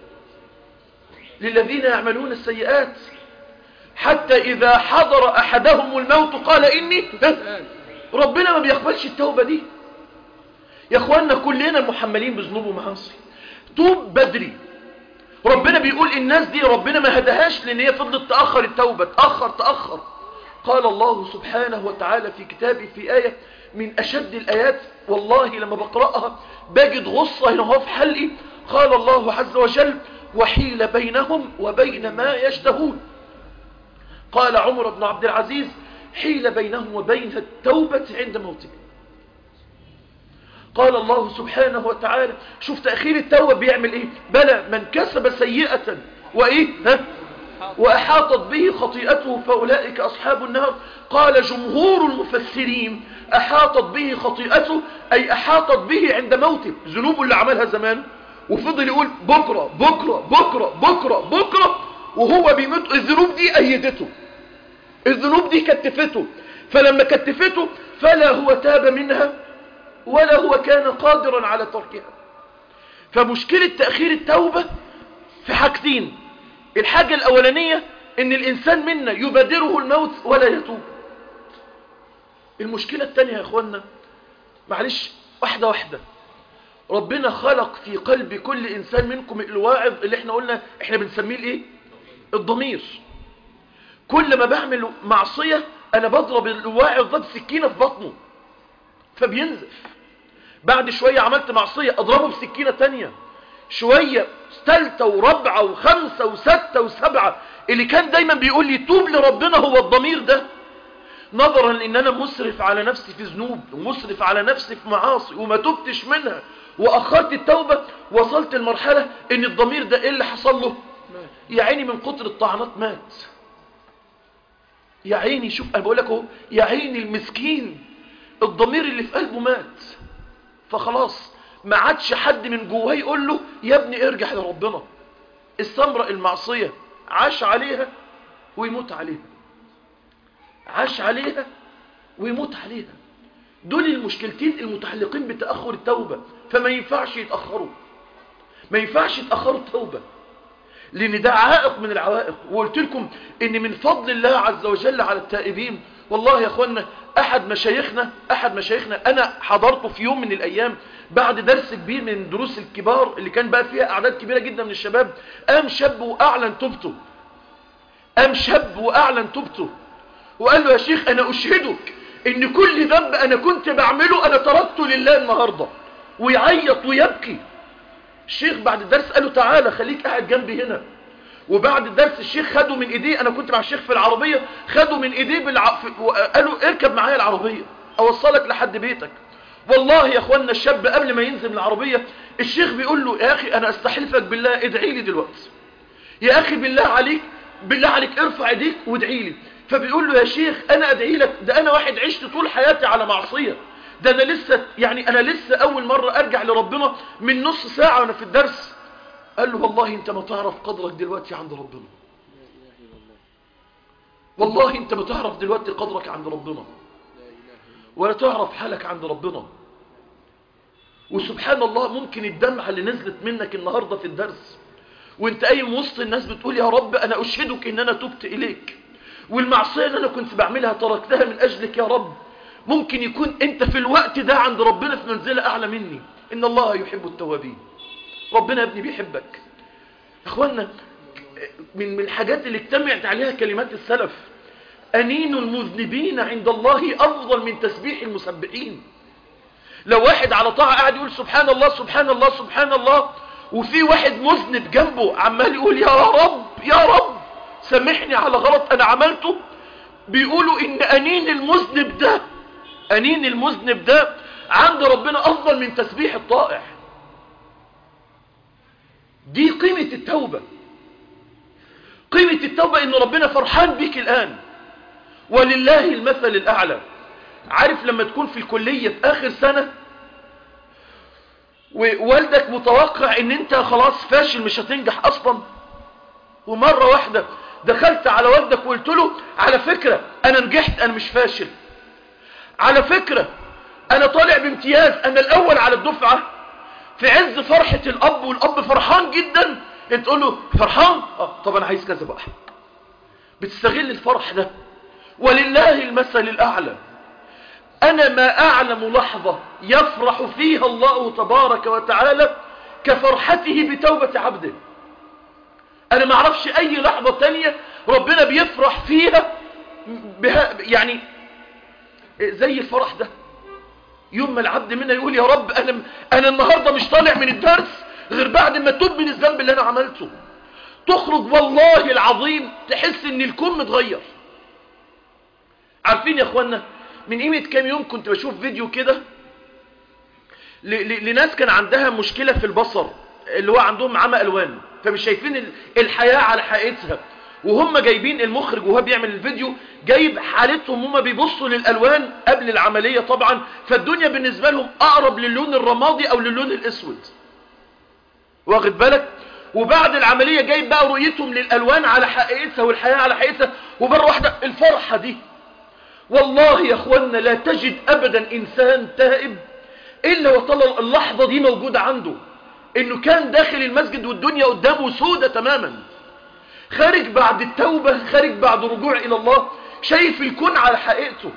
للذين يعملون السيئات حتى إذا حضر أحدهم الموت قال إني. ربنا ما بيقبلش التوبة دي يا اخوانا، كلنا محملين بذنوب ومعاصي. توب بدري. ربنا بيقول الناس دي ربنا ما هداهاش لان هي فضلت تأخر التوبة، تأخر. قال الله سبحانه وتعالى في كتابه في آية من أشد الآيات، والله لما بقرأها بجد غصة هنا في حلقي. قال الله عز وجل: وحيل بينهم وبين ما يشتهون. قال عمر بن عبد العزيز: حيل بينهم وبين التوبة عند موته. قال الله سبحانه وتعالى، شوف تأخير التوبة بيعمل ايه؟ بلى من كسب سيئة وأحاطت به خطيئته فأولئك أصحاب النار. قال جمهور المفسرين: أحاطت به خطيئته أي أحاطت به عند موته، ذنوبه اللي عملها زمان وفضل يقول بكرة وهو بيموت. الذنوب دي أيدته، الذنوب دي كتفته، فلما كتفته فلا هو تاب منها ولا هو كان قادرا على تركها. فمشكلة تأخير التوبة في حاجتين: الحاجة الأولانية ان الإنسان منا يبادره الموت ولا يتوب. المشكلة الثانية يا أخوانا، معلش واحدة، ربنا خلق في قلب كل إنسان منكم الواعظ اللي احنا قلنا احنا بنسميه الايه؟ الضمير. كل ما بعمل معصية انا بضرب الواعظ ده بسكينة في بطنه فبينزف. بعد شوية عملت معصية اضربه بسكينة تانية، شوية ثالثة ورابعة وخمسة وستة وسبعة. اللي كان دايما بيقول لي توب لربنا هو الضمير ده، نظرا لان انا مسرف على نفسي في ذنوب ومسرف على نفسي في معاصي وما تبتش منها واخرت التوبة، وصلت المرحلة ان الضمير ده ايه اللي حصل له؟ يا عيني من كتر الطعنات مات. يا عيني، شوف انا بقول لك اهو، يا عيني المسكين الضمير اللي في قلبه مات. فخلاص ما عادش حد من جواه يقول له يا ابني ارجع لربنا. السمرة المعصية عاش عليها ويموت عليها، عاش عليها ويموت عليها. دول المشكلتين المتعلقين بتأخر التوبة، فما ينفعش يتأخروا، ما ينفعش يتأخروا التوبة، لأن ده عائق من العوائق. وقلت لكم إن من فضل الله عز وجل على التائبين، والله يا أخوانا أحد مشايخنا أنا حضرته في يوم من الأيام بعد درس كبير من الدروس الكبار اللي كان بقى فيها أعداد كبيرة جدا من الشباب. قام شاب وأعلن توبته وقال له يا شيخ أنا أشهدك إن كل ذنب أنا كنت بعمله أنا تركته لله النهاردة. ويعيط ويبكي. الشيخ بعد الدرس قال له تعالى خليك قاعد جنبي هنا. وبعد الدرس الشيخ خده من ايديه، انا كنت مع الشيخ في العربية، خده من ايديه وقال له اركب معايا العربية اوصلك لحد بيتك. والله يا اخوانا الشاب قبل ما ينزل من العربية الشيخ بيقول له يا اخي انا استحلفك بالله ادعي لي دلوقتي، يا اخي بالله عليك ارفع ايديك وادعي لي. فبيقول له يا شيخ انا ادعي لك، ده انا واحد عشت طول حياتي على معصية، ده انا لسه اول مرة ارجع لربنا من نص ساعة وانا في الدرس. قال له والله انت ما تعرف قدرك دلوقتي عند ربنا، والله انت ما تعرف دلوقتي قدرك عند ربنا ولا تعرف حالك عند ربنا. وسبحان الله ممكن الدمعة اللي نزلت منك النهاردة في الدرس وانت قايم وسط الناس بتقول يا رب انا اشهدك ان انا تبت اليك، والمعصية اللي انا كنت بعملها تركتها من اجلك يا رب، ممكن يكون انت في الوقت ده عند ربنا في منزلة اعلى مني. ان الله يحب التوابين، ربنا يا ابني بيحبك. اخوانا من الحاجات اللي اجتمعت عليها كلمات السلف، أنين المذنبين عند الله أفضل من تسبيح المسبحين. لو واحد على طاعة قاعد يقول سبحان الله سبحان الله سبحان الله، وفي واحد مذنب جنبه عمال يقول يا رب سامحني على غلط أنا عملته، بيقولوا إن أنين المذنب ده عند ربنا أفضل من تسبيح الطائع. دي قيمة التوبة. قيمة التوبة إن ربنا فرحان بك الآن ولله المثل الأعلى. عارف لما تكون في الكلية في آخر سنة ووالدك متوقع إن أنت خلاص فاشل مش هتنجح أصلا، ومرة واحدة دخلت على والدك وقلت له على فكرة أنا نجحت، أنا مش فاشل، على فكرة أنا طالع بامتياز، أنا الأول على الدفعة. في عز فرحة الأب والأب فرحان جدا، انت تقول له فرحان؟ طب أنا عايز كذا بقى. بتستغل الفرح ده. ولله المثل الأعلى. أنا ما أعلم لحظة يفرح فيها الله تبارك وتعالى كفرحته بتوبة عبده. أنا ما أعرفش أي لحظة تانية ربنا بيفرح فيها يعني زي الفرح ده. يوم ما العبد منا يقول يا رب أنا النهاردة مش طالع من الدرس غير بعد ما توب من الذنب اللي أنا عملته. تخرج والله العظيم تحس ان الكون متغير. عارفين يا اخوانا من قيمة كام يوم كنت بشوف فيديو كده لناس كان عندها مشكلة في البصر، اللي هو عندهم عمى ألوان، فمش شايفين الحياة على حقيقتها، وهم جايبين المخرج وهو بيعمل الفيديو جايب حالتهم، هم بيبصوا للألوان قبل العملية طبعا، فالدنيا بالنسبة لهم أقرب للون الرمادي أو للون الأسود، واخد بالك؟ وبعد العملية جايب بقى رؤيتهم للألوان على حقيقتها والحياة على حقيقتها، وبرة واحدة الفرحة دي. والله يا اخوانا لا تجد أبدا إنسان تائب إلا وطلع اللحظة دي موجودة عنده، إنه كان داخل المسجد والدنيا قدامه سودة تماما، خارج بعد التوبة، خارج بعد رجوع إلى الله، شايف الكون على حقيقته،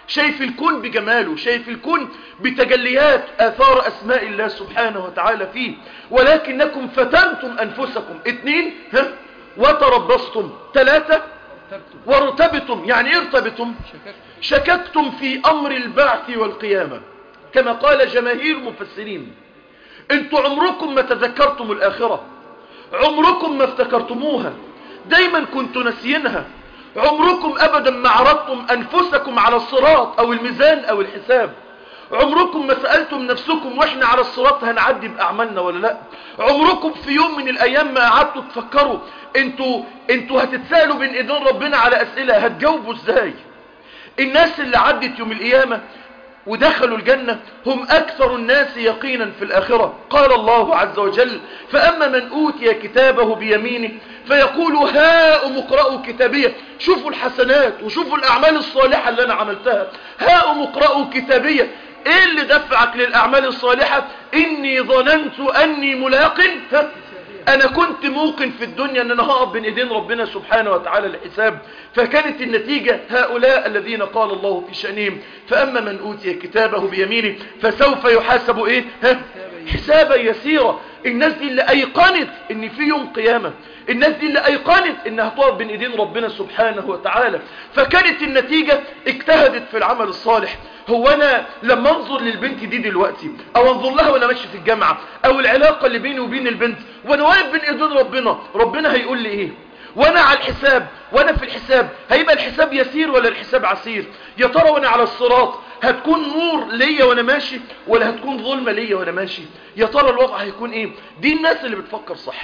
شايف الكون بجماله، شايف الكون بتجليات آثار أسماء الله سبحانه وتعالى فيه. ولكنكم فتنتم أنفسكم. 2 وتربصتم. 3 وارتبتم. يعني ايه ارتبتم؟ شككتم في أمر البعث والقيامة، كما قال جماهير المفسرين. انتوا عمركم ما تذكرتم الآخرة، عمركم ما افتكرتموها، دايما كنتوا ناسيينها، عمركم أبدا ما عرضتم أنفسكم على الصراط أو الميزان أو الحساب، عمركم ما سألتم نفسكم وإحنا على الصراط هنعدي بأعمالنا ولا لا، عمركم في يوم من الأيام ما قعدتوا تفكروا انتوا هتتسألوا بين إيدين ربنا على أسئلة هتجاوبوا إزاي. الناس اللي عدت يوم القيامة ودخلوا الجنة هم أكثر الناس يقينا في الآخرة. قال الله عز وجل: فأما من أوتي كتابه بيمينه فيقول هاؤم اقرأوا كتابيه. شوفوا الحسنات وشوفوا الأعمال الصالحة اللي أنا عملتها، هاؤم اقرأوا كتابيه. إيه اللي دفعك للأعمال الصالحة؟ إني ظننت أني ملاق. أنا كنت موقن في الدنيا أن أنا هقف بين إيدين ربنا سبحانه وتعالى الحساب. فكانت النتيجة هؤلاء الذين قال الله في شأنهم: فأما من أوتي كتابه بيمينه فسوف يحاسب إيه؟ حسابا يسيرا. الناس دي اللي أيقنت إن في يوم قيامة، الناس دي اللي أيقنت إنها تقف بين إيدين ربنا سبحانه وتعالى. فكانت النتيجة اجتهدت في العمل الصالح. هو أنا لما أنظر للبنت دي دلوقتي أو أنظر لها وأنا ماشي في الجامعة، أو العلاقة اللي بيني وبين البنت وأنا واقف بين إيدين ربنا هيقول لي إيه؟ وأنا على الحساب، وأنا في الحساب هيبقى الحساب يسير ولا الحساب عسير؟ يا ترى وأنا على الصراط هتكون نور ليا وأنا ماشي ولا هتكون ظلمة ليا وأنا ماشي؟ يا ترى الوضع هيكون إيه؟ دي الناس اللي بتفكر صح،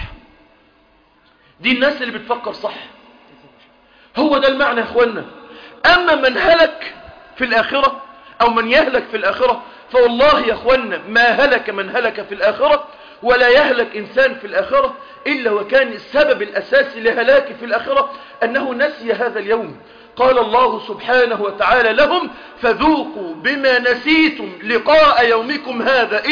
دي الناس اللي بتفكر صح. هو ده المعنى يا اخوانا. اما من هلك في الاخرة او من يهلك في الاخرة، فوالله يا اخوانا ما هلك من هلك في الاخرة ولا يهلك انسان في الاخرة الا وكان السبب الاساسي لهلاك في الاخرة انه نسي هذا اليوم. قال الله سبحانه وتعالى لهم: فذوقوا بما نسيتم لقاء يومكم هذا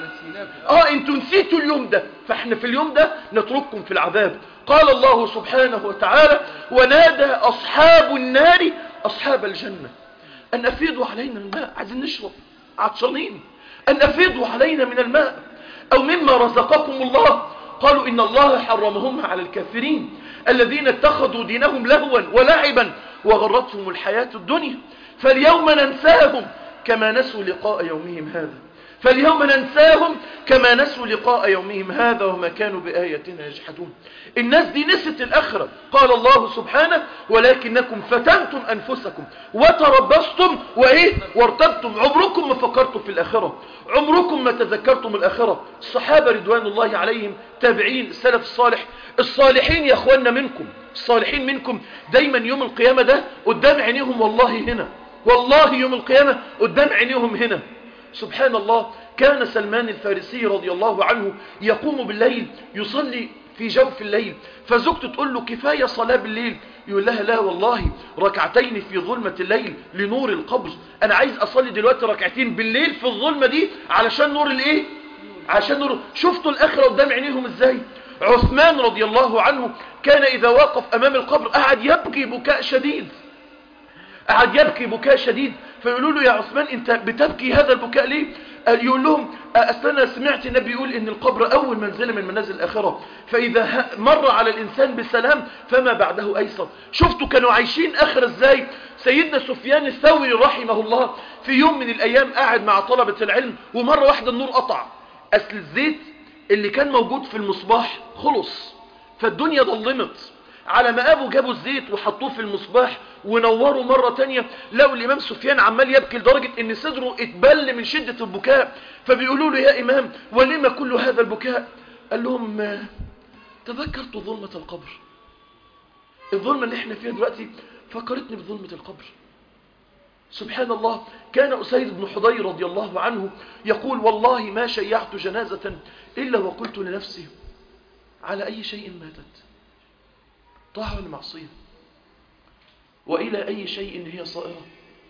انتوا نسيتوا اليوم ده، فاحنا في اليوم ده نترككم في العذاب. قال الله سبحانه وتعالى: ونادى أصحاب النار أصحاب الجنة أن أفيضوا علينا من الماء. عايزين نشرب، عطشانين، أن أفيضوا علينا من الماء أو مما رزقكم الله. قالوا: إن الله حرمهم على الكافرين الذين اتخذوا دينهم لهوا ولعبا وغرتهم الحياة الدنيا فاليوم ننساهم كما نسوا لقاء يومهم هذا، فاليوم ننساهم كما نسوا لقاء يومهم هذا وما كانوا بآياتنا يجحدون. الناس دي نسيت الآخرة. قال الله سبحانه: ولكنكم فتنتم أنفسكم وتربصتم وارتبتم. عمركم ما فكرتم في الآخرة، عمركم ما تذكرتم الآخرة. الصحابة رضوان الله عليهم، تابعين، السلف الصالح، الصالحين يا أخوانا منكم، الصالحين منكم دايما يوم القيامة ده قدام عينيهم، والله هنا، والله يوم القيامة قدام عينيهم هنا. سبحان الله. كان سلمان الفارسي رضي الله عنه يقوم بالليل يصلي في جوف الليل، فزوجته تقول له: كفاية صلاة بالليل. يقول لها: لا والله، ركعتين في ظلمة الليل لنور القبر. أنا عايز أصلي دلوقتي ركعتين بالليل في الظلمة دي علشان نور الإيه؟ عشان نور. شفتوا الآخرة قدام عينيهم إزاي؟ عثمان رضي الله عنه كان إذا وقف أمام القبر قعد يبكي بكاء شديد، قعد يبكي بكاء شديد. فيقولوا له: يا عثمان أنت بتبكي هذا البكاء ليه؟ يقول لهم: أنا سمعت النبي يقول إن القبر أول منزلة من منازل الآخرة، فإذا مر على الإنسان بسلام فما بعده أيسر. شفتوا كانوا عايشين آخر إزاي؟ سيدنا سفيان الثوري رحمه الله في يوم من الأيام قاعد مع طلبة العلم، ومرة واحدة النور قطع. أصل الزيت اللي كان موجود في المصباح خلص، فالدنيا ظلمت. على ما جابوا الزيت وحطوه في المصباح ونوروا مرة تانية، لقوا الإمام سفيان عمال يبكي لدرجة ان صدره اتبل من شدة البكاء. فبيقولوا له: يا إمام ولما كل هذا البكاء؟ قال لهم: تذكرت ظلمة القبر، الظلمة اللي احنا فيها دلوقتي فكرتني بظلمة القبر. سبحان الله. كان أسيد بن حضير رضي الله عنه يقول: والله ما شيعت جنازة إلا وقلت لنفسي: على أي شيء ماتت؟ طاعة ولا معصية؟ وإلى أي شيء هي صائرة؟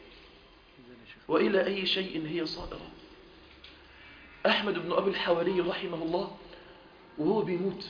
وإلى أي شيء هي صائرة؟ أحمد بن أبي الحواري رحمه الله وهو بيموت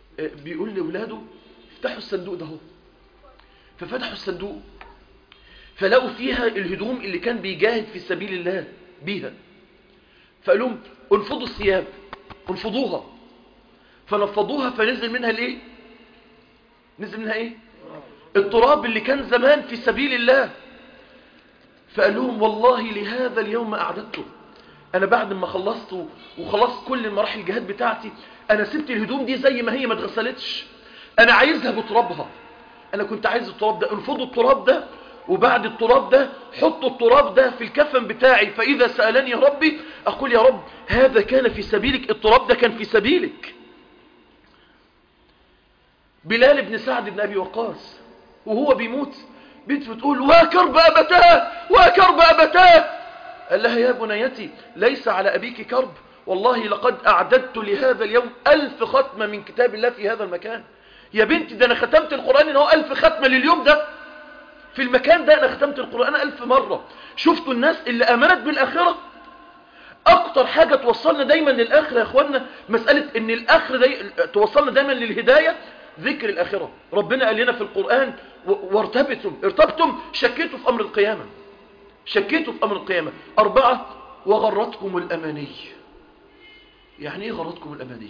بيقول لأولاده: افتحوا الصندوق ده. ففتحوا الصندوق، فلقوا فيها الهدوم اللي كان بيجاهد في سبيل الله بيها، فقال لهم انفضوا الثياب، انفضوها. فنفضوها، فنزل منها الايه؟ نزل منها ايه؟ التراب اللي كان زمان في سبيل الله. فقال لهم والله لهذا اليوم أعددته، أنا بعد ما خلصت وخلاص كل مراحل الجهاد بتاعتي، أنا سبت الهدوم دي زي ما هي ما اتغسلتش، أنا عايزها بترابها. أنا كنت عايز التراب ده، انفضوا التراب ده، وبعد التراب ده حطوا التراب ده في الكفن بتاعي، فإذا سألني ربي أقول يا رب هذا كان في سبيلك، التراب ده كان في سبيلك. بلال بن سعد بن أبي وقاص وهو بيموت، بنت بتقول وكرب أبتاه وكرب أبتاه، قال لها يا بنيتي ليس على أبيك كرب، والله لقد أعددت لهذا اليوم 1000 ختمة من كتاب الله في هذا المكان. يا بنتي ده أنا ختمت القرآن إن هو 1000 ختمة لليوم ده، في المكان ده أنا ختمت القرآن 1000 مرة. شفتوا الناس اللي آمنت بالآخرة؟ أكتر حاجة توصلنا دايما للآخرة يا أخوانا مسألة إن الآخرة توصلنا دايما للهداية، ذكر الآخرة. ربنا قال لنا في القرآن ارتبتم شكيتوا في أمر القيامة، شكيتوا في أمر القيامة. 4 وغرتكم الأماني. يعني إيه غرتكم الأماني؟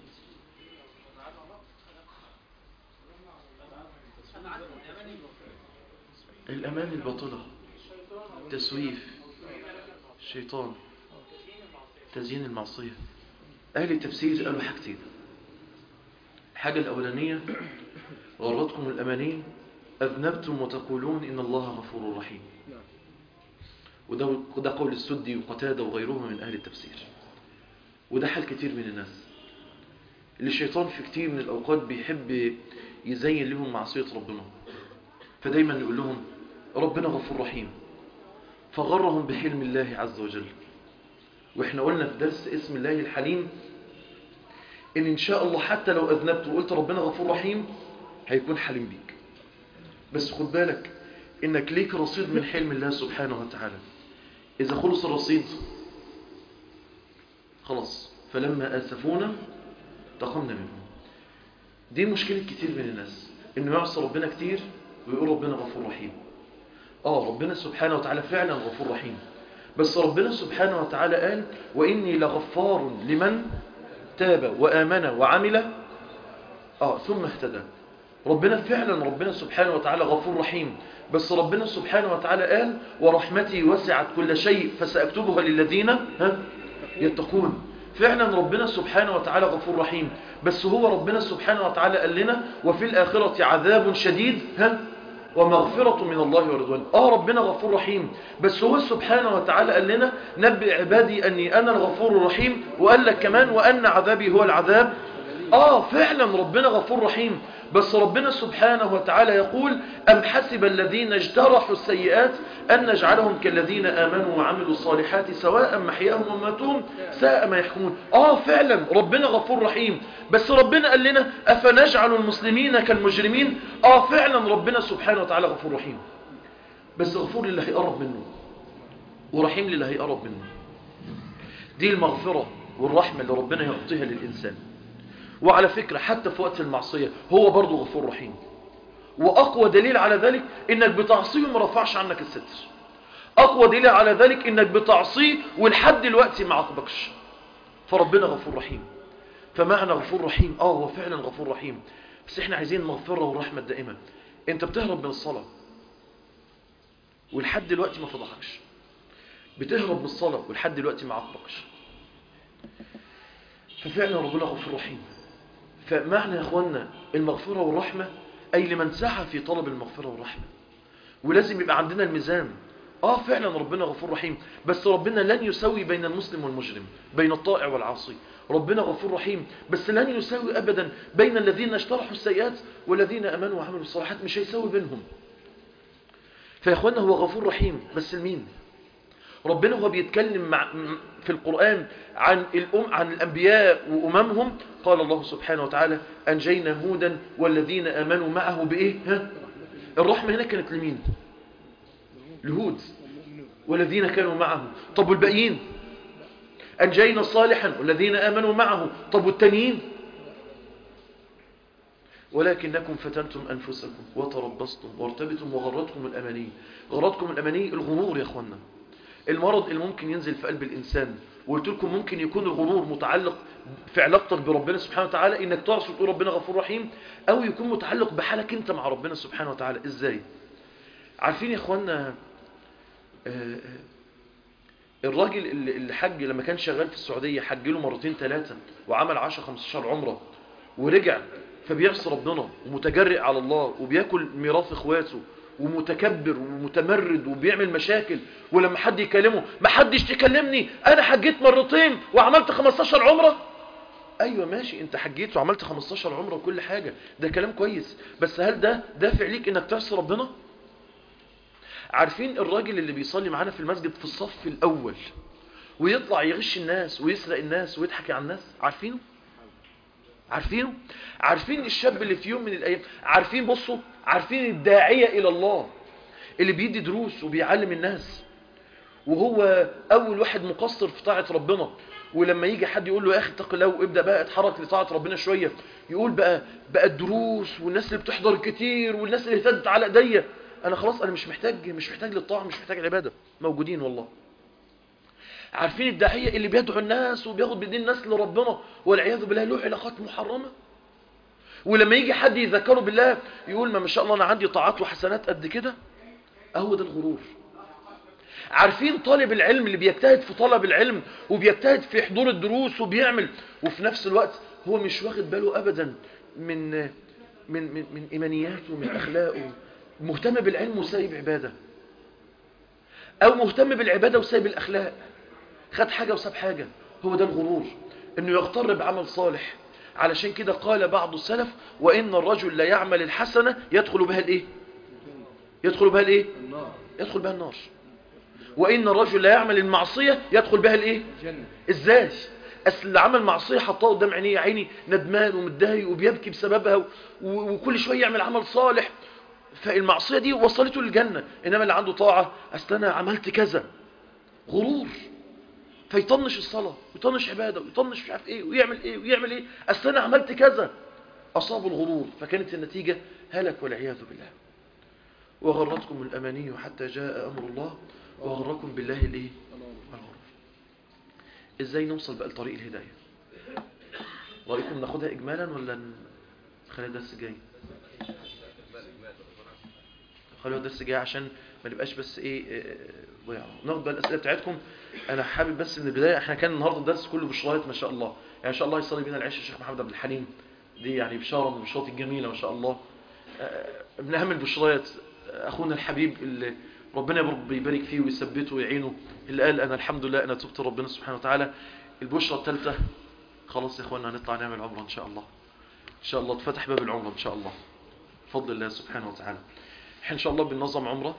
الأمان الباطلة، تسويف الشيطان، تزيين المعصية. أهل التفسير قالوا حاجتين. الحاجة الأولانية غرتكم الأماني أذنبتم وتقولون إن الله غفور رحيم، وده قول السدي وقتادة وغيرهم من أهل التفسير. وده حال كتير من الناس اللي الشيطان في كتير من الأوقات بيحب يزين لهم معصية ربنا، فدايما يقول لهم ربنا غفور رحيم، فغرهم بحلم الله عز وجل. وإحنا قلنا في درس اسم الله الحليم إن شاء الله حتى لو أذنبت وقلت ربنا غفور رحيم هيكون حليم بيك، بس خد بالك إنك ليك رصيد من حلم الله سبحانه وتعالى. إذا خلص الرصيد خلاص، فلما آسفونا انتقمنا منهم. دي مشكلة كتير من الناس، إنه يعصى ربنا كتير ويقول ربنا غفور رحيم. ربنا سبحانه وتعالى فعلا غفور رحيم، بس ربنا سبحانه وتعالى قال وإني لغفار لمن تاب وآمن وعمل ثم اهتدى. ربنا فعلا ربنا سبحانه وتعالى غفور رحيم، بس ربنا سبحانه وتعالى قال ورحمتي وسعت كل شيء فسأكتبها للذين يتقون. فعلا ربنا سبحانه وتعالى غفور رحيم، بس هو ربنا سبحانه وتعالى قال لنا وفي الآخرة عذاب شديد ومغفرة من الله ورضوان. ربنا غفور رحيم، بس هو سبحانه وتعالى قال لنا نبئ عبادي أني أنا الغفور الرحيم، وقال لك كمان وأن عذابي هو العذاب. فعلا ربنا غفور رحيم، بس ربنا سبحانه وتعالى يقول أم حسب الذين اجترحوا السيئات أن نجعلهم كالذين آمنوا وعملوا الصالحات سواء محياهم وماتهم ساء ما يحكمون. فعلا ربنا غفور رحيم، بس ربنا قال لنا أفنجعل المسلمين كالمجرمين. فعلا ربنا سبحانه وتعالى غفور رحيم، بس غفور لله هيقرب منه ورحيم لله هيقرب منه. دي المغفرة والرحمة اللي ربنا يعطيها للإنسان. وعلى فكرة حتى في وقت المعصية هو برضو غفور رحيم، وأقوى دليل على ذلك إنك بتعصيه وما رفعش عنك الستر. أقوى دليل على ذلك إنك بتعصيه ولحد دلوقتي ما عاقبكش، فربنا غفور رحيم. فمعنى غفور رحيم هو فعلا غفور رحيم، بس احنا عايزين المغفرة والرحمة الدائمة. انت بتهرب من الصلاة ولحد دلوقتي ما فضحكش، بتهرب من الصلاة ولحد دلوقتي ما عاقبكش، ففعلا ربنا غفور رحيم. فمعنى يا اخوانا المغفرة والرحمة أي لمن سعى في طلب المغفرة والرحمة. ولازم يبقى عندنا الميزان. فعلا ربنا غفور رحيم، بس ربنا لن يسوي بين المسلم والمجرم، بين الطائع والعاصي. ربنا غفور رحيم، بس لن يسوي أبدا بين الذين اجترحوا السيئات والذين أمنوا وعملوا الصالحات، مش هيسوي بينهم. فيا اخوانا هو غفور رحيم، بس لمين؟ ربنا هو بيتكلم في القرآن عن الأنبياء وأممهم. قال الله سبحانه وتعالى أنجينا هودا والذين آمنوا معه بإيه؟ الرحمة هنا كانت لمين؟ لهود والذين كانوا معه. طب والباقيين؟ أنجينا صالحا والذين آمنوا معه. طب والتانيين؟ ولكنكم فتنتم أنفسكم وتربصتم وارتبتم وغرتكم الأماني. غرتكم الأماني الغرور يا أخوانا، المرض اللي ممكن ينزل في قلب الإنسان. وقلت لكم ممكن يكون الغرور متعلق في علاقتك بربنا سبحانه وتعالى، إنك تعصي وتقول ربنا غفور رحيم، أو يكون متعلق بحالك أنت مع ربنا سبحانه وتعالى. إزاي؟ عارفين يا أخوانا الراجل اللي حج لما كان شغال في السعودية، حج له مرتين 3 وعمل 10-15 عمرة ورجع، فبيعصي ربنا ومتجرئ على الله وبياكل ميراث اخواته ومتكبر ومتمرد وبيعمل مشاكل، ولما حد يكلمه ما حدش تكلمني انا حجيت مرتين وعملت 15 عمرة. ايوه ماشي، انت حجيت وعملت 15 عمرة وكل حاجة، ده كلام كويس، بس هل ده دافع ليك انك تعصي ربنا؟ عارفين الراجل اللي بيصلي معانا في المسجد في الصف الاول ويطلع يغش الناس ويسرق الناس ويضحك على الناس؟ عارفين الشاب اللي في يوم من الايام، عارفين بصوا، عارفين الداعية الى الله اللي بيدي دروس وبيعلم الناس وهو اول واحد مقصر في طاعة ربنا، ولما يجي حد يقول له يا اخي اتق الله وابدا بقى اتحرك لطاعة ربنا شوية، يقول بقى الدروس والناس اللي بتحضر كتير والناس اللي اهتدت على ايديا، انا خلاص انا مش محتاج للطاعة، مش محتاج العبادة، موجودين والله. عارفين الداعية اللي بيدعو الناس وبياخد بدين الناس لربنا والعياذ بالله له علاقات محرمة، ولما يجي حد يذكره بالله يقول ما شاء الله انا عندي طاعات وحسنات قد كده. اهو ده الغرور. عارفين طالب العلم اللي بيجتهد في طلب العلم وبيجتهد في حضور الدروس وبيعمل، وفي نفس الوقت هو مش واخد باله ابدا من ايمانياته ومن اخلاقه، مهتم بالعلم وسايب عبادة، او مهتم بالعبادة وسايب الاخلاق، خد حاجة وساب حاجة. هو ده الغرور، انه يغتر بعمل صالح. علشان كده قال بعض السلف وان الرجل لا يعمل الحسنة يدخل بها الايه؟ يدخل بها النار. وان الرجل لا يعمل المعصية يدخل بها الايه؟ ازاي؟ اصل اللي عمل معصية حطاه قدام عينيه، يا عيني ندمان ومتضايق وبيبكي بسببها وكل شوية يعمل عمل صالح، فالمعصية دي وصلته للجنة. انما اللي عنده طاعة، اصل انا عملت كذا، غرور، فيطنش الصلاة ويطنش عبادة ويطنش مش عارف ايه ويعمل ايه اصل انا عملت كذا، اصابوا الغرور، فكانت النتيجة هلك والعياذ بالله. وغرتكم الاماني حتى جاء امر الله وغركم بالله الايه؟ الغرور. ازاي نوصل بقى لطريق الهداية؟ رأيكم ناخدها اجمالا ولا نخليها درس جاي؟ خلوها الدرس جاي عشان ما نبقاش بس ناخد بقى الاسئله بتاعتكم. انا حابب بس من البدايه، احنا كان النهارده الدرس كله بشرايط ما شاء الله، يعني ان شاء الله يصلي بينا العشاء الشيخ محمد عبد الحليم، دي يعني بشاره من البشارات الجميله ما شاء الله. من اهم البشرايات اخونا الحبيب اللي ربنا يبارك فيه ويثبته ويعينه، اللي قال انا الحمد لله انا تبت ربنا سبحانه وتعالى. البشرة الثالثه خلاص يا اخوانا هنطلع نعمل عمره ان شاء الله، ان شاء الله اتفتح باب العمره ان شاء الله بفضل الله سبحانه وتعالى. احنا ان شاء الله بننظم عمره،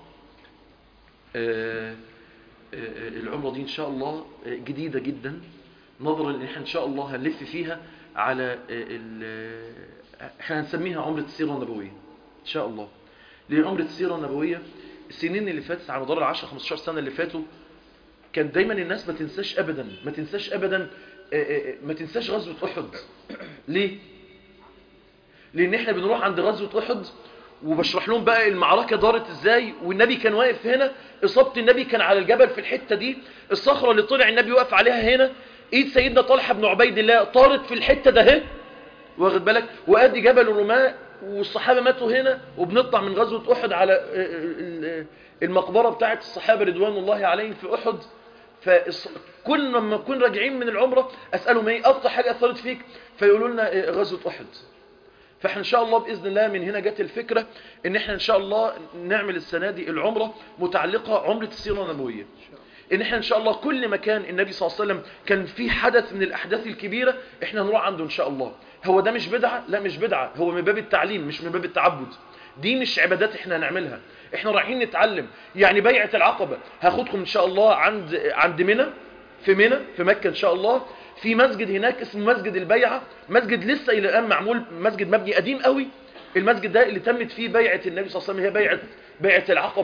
العمره دي ان شاء الله جديده جدا، نظرا ان احنا ان شاء الله هنلف فيها على احنا هنسميها عمره السيره النبويه ان شاء الله. ليه عمره السيره النبويه؟ السنين اللي فاتت على مدار 10-15 سنه اللي فاتوا كان دايما الناس ما تنساش ابدا ما تنساش غزوه احد. ليه؟ لان احنا بنروح عند غزوه احد وبشرح لهم بقى المعركة دارت ازاي، والنبي كان واقف هنا، اصابة النبي كان على الجبل في الحتة دي، الصخرة اللي طلع النبي واقف عليها هنا، ايد سيدنا طلحة بن عبيد الله طارت في الحتة ده اهي، واخد بالك، وادي جبل الرماة والصحابة ماتوا هنا، وبنطلع من غزوة احد على المقبرة بتاعت الصحابة رضوان الله عليهم في احد. فكل لما نكون راجعين من العمرة اسألهم ايه اكتر حاجة اثرت فيك، فيقولوا لنا غزوة احد. فاحنا ان شاء الله باذن الله من هنا جت الفكره ان احنا ان شاء الله نعمل السنه دي العمره متعلقه عمره السيره النبويه، ان احنا ان شاء الله كل مكان النبي صلى الله عليه وسلم كان في حدث من الاحداث الكبيره احنا نروح عنده ان شاء الله. هو ده مش بدعه؟ لا مش بدعه، هو من باب التعليم مش من باب التعبد، دي مش عبادات احنا هنعملها، احنا رايحين نتعلم. يعني بيعه العقبه هاخدكم ان شاء الله عند منى، في مكه ان شاء الله، في مسجد هناك اسمه مسجد البيعة، مسجد لسه إلى الآن معمول، مسجد مبني قديم قوي. المسجد ده اللي تمت فيه بيعة النبي صلى الله عليه وسلم، هي بيعة العقبة،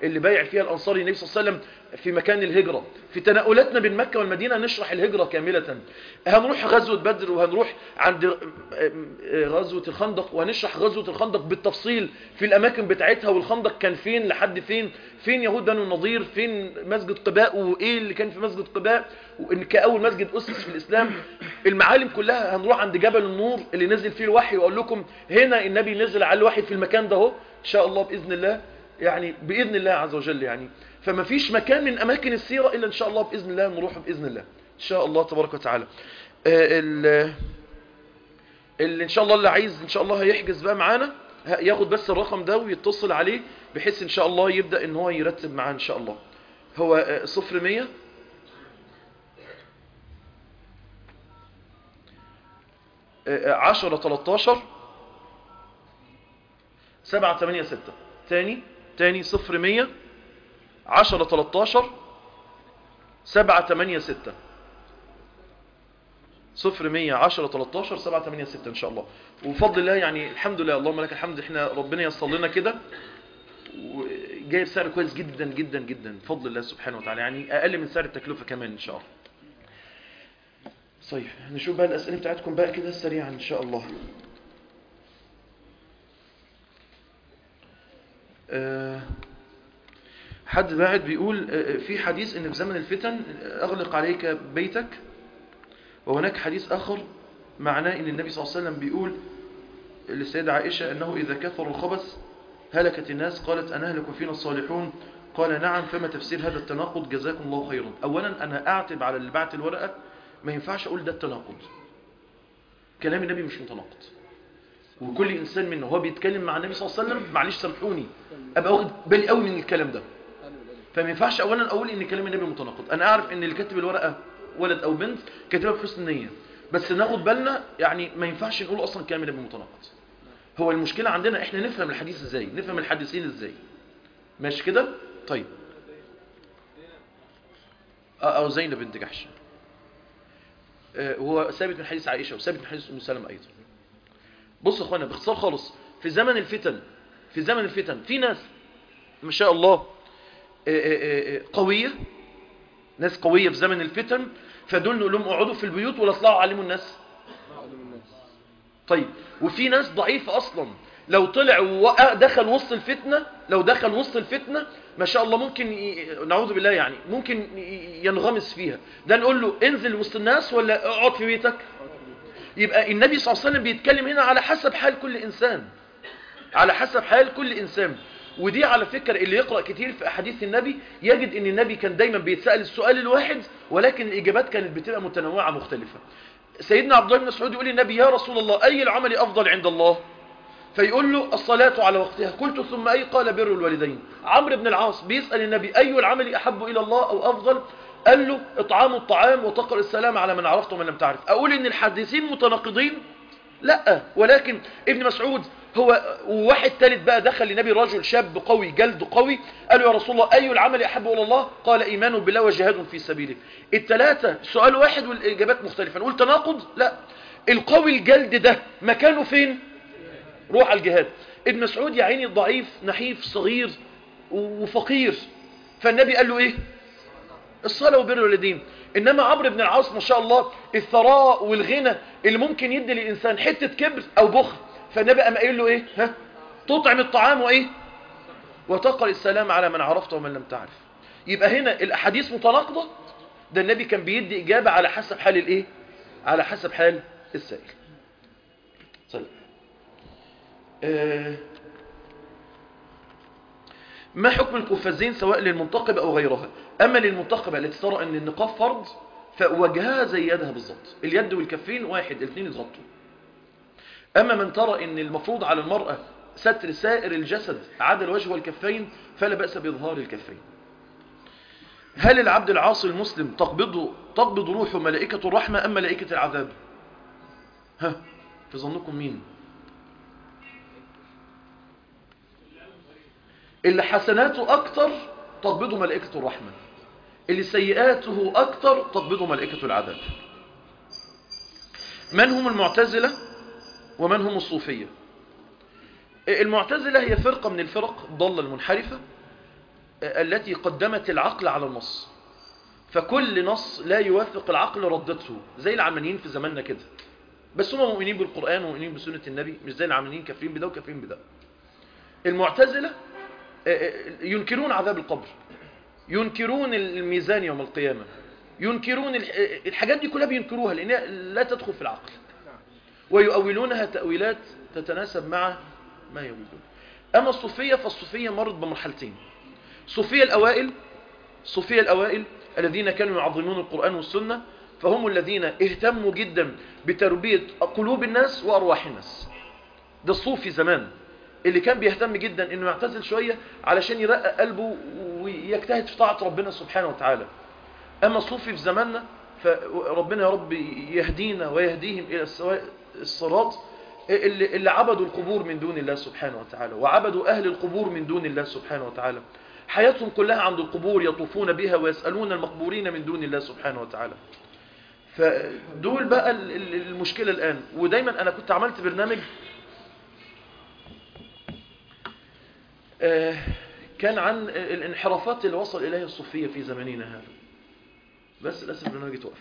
اللي بايع فيها الأنصاري النبي صلى الله عليه وسلم في مكان الهجرة. في تناولاتنا بين مكة والمدينة نشرح الهجرة كاملة. هنروح غزوة بدر وهنروح عند غزوة الخندق وهنشرح غزوة الخندق بالتفصيل في الأماكن بتاعتها، والخندق كان فين لحد فين، فين يهود بنو النضير، فين مسجد قباء، وإيه اللي كان في مسجد قباء، وإن كأول مسجد أسس في الإسلام. المعالم كلها. هنروح عند جبل النور اللي نزل فيه الوحي، وأقول لكم هنا النبي نزل على الوحي في المكان ده إن شاء الله بإذن الله، يعني بإذن الله عز وجل يعني. فما فيش مكان من أماكن السيرة إلا إن شاء الله بإذن الله نروح بإذن الله إن شاء الله تبارك وتعالى. اللي إن شاء الله اللي عايز إن شاء الله هيحجز بقى معانا، ياخد بس الرقم ده ويتصل عليه بحيث إن شاء الله يبدأ إن هو يرتب معاه إن شاء الله. هو 0100 10 13 786. تاني 0100 10 13 786. 0100 10 13 786 ان شاء الله. وبفضل الله يعني الحمد لله اللهم لك الحمد، احنا ربنا ييسر لنا كده وجايب سعر كويس جدا جدا جدا بفضل الله سبحانه وتعالى، يعني اقل من سعر التكلفه كمان ان شاء الله. طيب نشوف بقى الاسئله بتاعتكم بقى كده سريعا ان شاء الله. حد باعت بيقول في حديث ان في زمن الفتن اغلق عليك بيتك، وهناك حديث اخر معناه ان النبي صلى الله عليه وسلم بيقول للسيدة عائشة انه اذا كثر الخبث هلكت الناس، قالت انهلك فينا الصالحون؟ قال نعم. فما تفسير هذا التناقض؟ جزاكم الله خيرا. اولا انا اعتب على اللي بعت الورقة، ما ينفعش اقول ده التناقض، كلام النبي مش متناقض، وكل انسان منه هو بيتكلم مع النبي صلى الله عليه وسلم معلش سامحوني ابقى واخد بالي قوي من الكلام ده. فما ينفعش اولا اقول ان كلام النبي متناقض. انا اعرف ان اللي كاتب الورقه ولد او بنت كاتبها بحسن نيه، بس ناخد بالنا يعني ما ينفعش نقول اصلا كلام النبي متناقض. هو المشكله عندنا احنا نفهم الحديث ازاي، نفهم الحديثين ازاي، ماشي كده؟ طيب او زينب بنت جحش هو ثابت من حديث عائشه وثابت من حديث ام سلمة ايضا. بصوا يا اخوانا باختصار خالص، في زمن الفتن في ناس ما شاء الله قوية، ناس قوية في زمن الفتن، فدول نقول لهم اقعدوا في البيوت ولا اطلعوا علموا الناس. طيب وفي ناس ضعيفة اصلا لو طلع ودخل وسط الفتنة، لو دخل وسط الفتنة ما شاء الله ممكن نعوذ بالله يعني ممكن ينغمس فيها، ده نقول له انزل وسط الناس ولا اقعد في بيتك. يبقى النبي صلى الله عليه وسلم بيتكلم هنا على حسب حال كل انسان، على حسب حال كل انسان. ودي على فكرة اللي يقرأ كتير في أحاديث النبي يجد ان النبي كان دايما بيتسأل السؤال الواحد ولكن الإجابات كانت بتبقى متنوعة مختلفة. سيدنا عبد الله بن مسعود يقول للنبي يا رسول الله أي العمل أفضل عند الله؟ فيقول له الصلاة على وقتها. قلت ثم أي؟ قال بر الوالدين. عمرو بن العاص بيسأل النبي أي العمل أحب إلى الله أو أفضل؟ قال له إطعام الطعام وتقرأ السلام على من عرفت ومن لم تعرف. أقول إن الحديثين متناقضين؟ لا، ولكن ابن مسعود هو وواحد ثالث بقى دخل لنبي رجل شاب قوي جلد قوي، قال له يا رسول الله أي العمل أحب إلى الله؟ قال إيمان بالله وجهاد في سبيله. الثلاثة سؤال واحد والإجابات مختلفة. نقول تناقض؟ لا. القوي الجلد ده مكانه فين؟ روح على الجهاد. ابن مسعود يا عيني ضعيف نحيف صغير وفقير، فالنبي قال له ايه؟ الصلاة وبر الوالدين. انما عمرو بن العاص ما شاء الله الثراء والغنى اللي ممكن يدي للإنسان حتة كبر او بخل، فالنبي قام قايل له ايه؟ تطعم الطعام وايه؟ وتقرأ السلام على من عرفت ومن لم تعرف. يبقى هنا الاحاديث متناقضة، ده النبي كان بيدي اجابة على حسب حال الايه؟ على حسب حال السائل. صلى. ما حكم القفازين سواء للمنتقبة أو غيرها؟ أما للمنتقبة التي ترى أن النقاب فرض فوجهها زي يدها بالضبط، اليد والكفين واحد، الاثنين يتغطوا. أما من ترى أن المفروض على المرأة ستر سائر الجسد عدا الوجه والكفين فلا بأس بإظهار الكفين. هل العبد العاصي المسلم تقبض روحه ملائكة الرحمة أم ملائكة العذاب؟ في ظنكم مين؟ اللي حسناته أكتر تقبضه ملائكة الرحمة، اللي سيئاته أكتر تقبضه ملائكة العذاب. من هم المعتزلة ومن هم الصوفية؟ المعتزلة هي فرقة من الفرق الضالة المنحرفة، التي قدمت العقل على النص، فكل نص لا يوافق العقل ردته، زي العلمانيين في زماننا كده، بس هم مؤمنين بالقرآن ومؤمنين بسنة النبي، مش زي العلمانيين كافرين بده وكافرين بده. المعتزلة ينكرون عذاب القبر، ينكرون الميزان يوم القيامة، ينكرون الحاجات دي كلها بينكروها لأنها لا تدخل في العقل، ويؤولونها تأويلات تتناسب مع ما يريدون. أما الصوفية فالصوفية مرت بمرحلتين. الصوفية الأوائل الذين كانوا يعظمون القرآن والسنة، فهم الذين اهتموا جدا بتربية قلوب الناس وأرواح الناس. ده الصوفي زمان اللي كان بيهتم جدا انه يعتزل شوية علشان يرقق قلبه ويجتهد في طاعة ربنا سبحانه وتعالى. اما الصوفي في زماننا فربنا يا رب يهدينا ويهديهم الى الصراط، اللي عبدوا القبور من دون الله سبحانه وتعالى، وعبدوا اهل القبور من دون الله سبحانه وتعالى، حياتهم كلها عند القبور يطوفون بها ويسألون المقبورين من دون الله سبحانه وتعالى. فدول بقى المشكلة الآن. ودايما أنا كنت عملت برنامج كان عن الانحرافات اللي وصل إليها الصوفية في زماننا هذا، بس للأسف البرنامج توقف.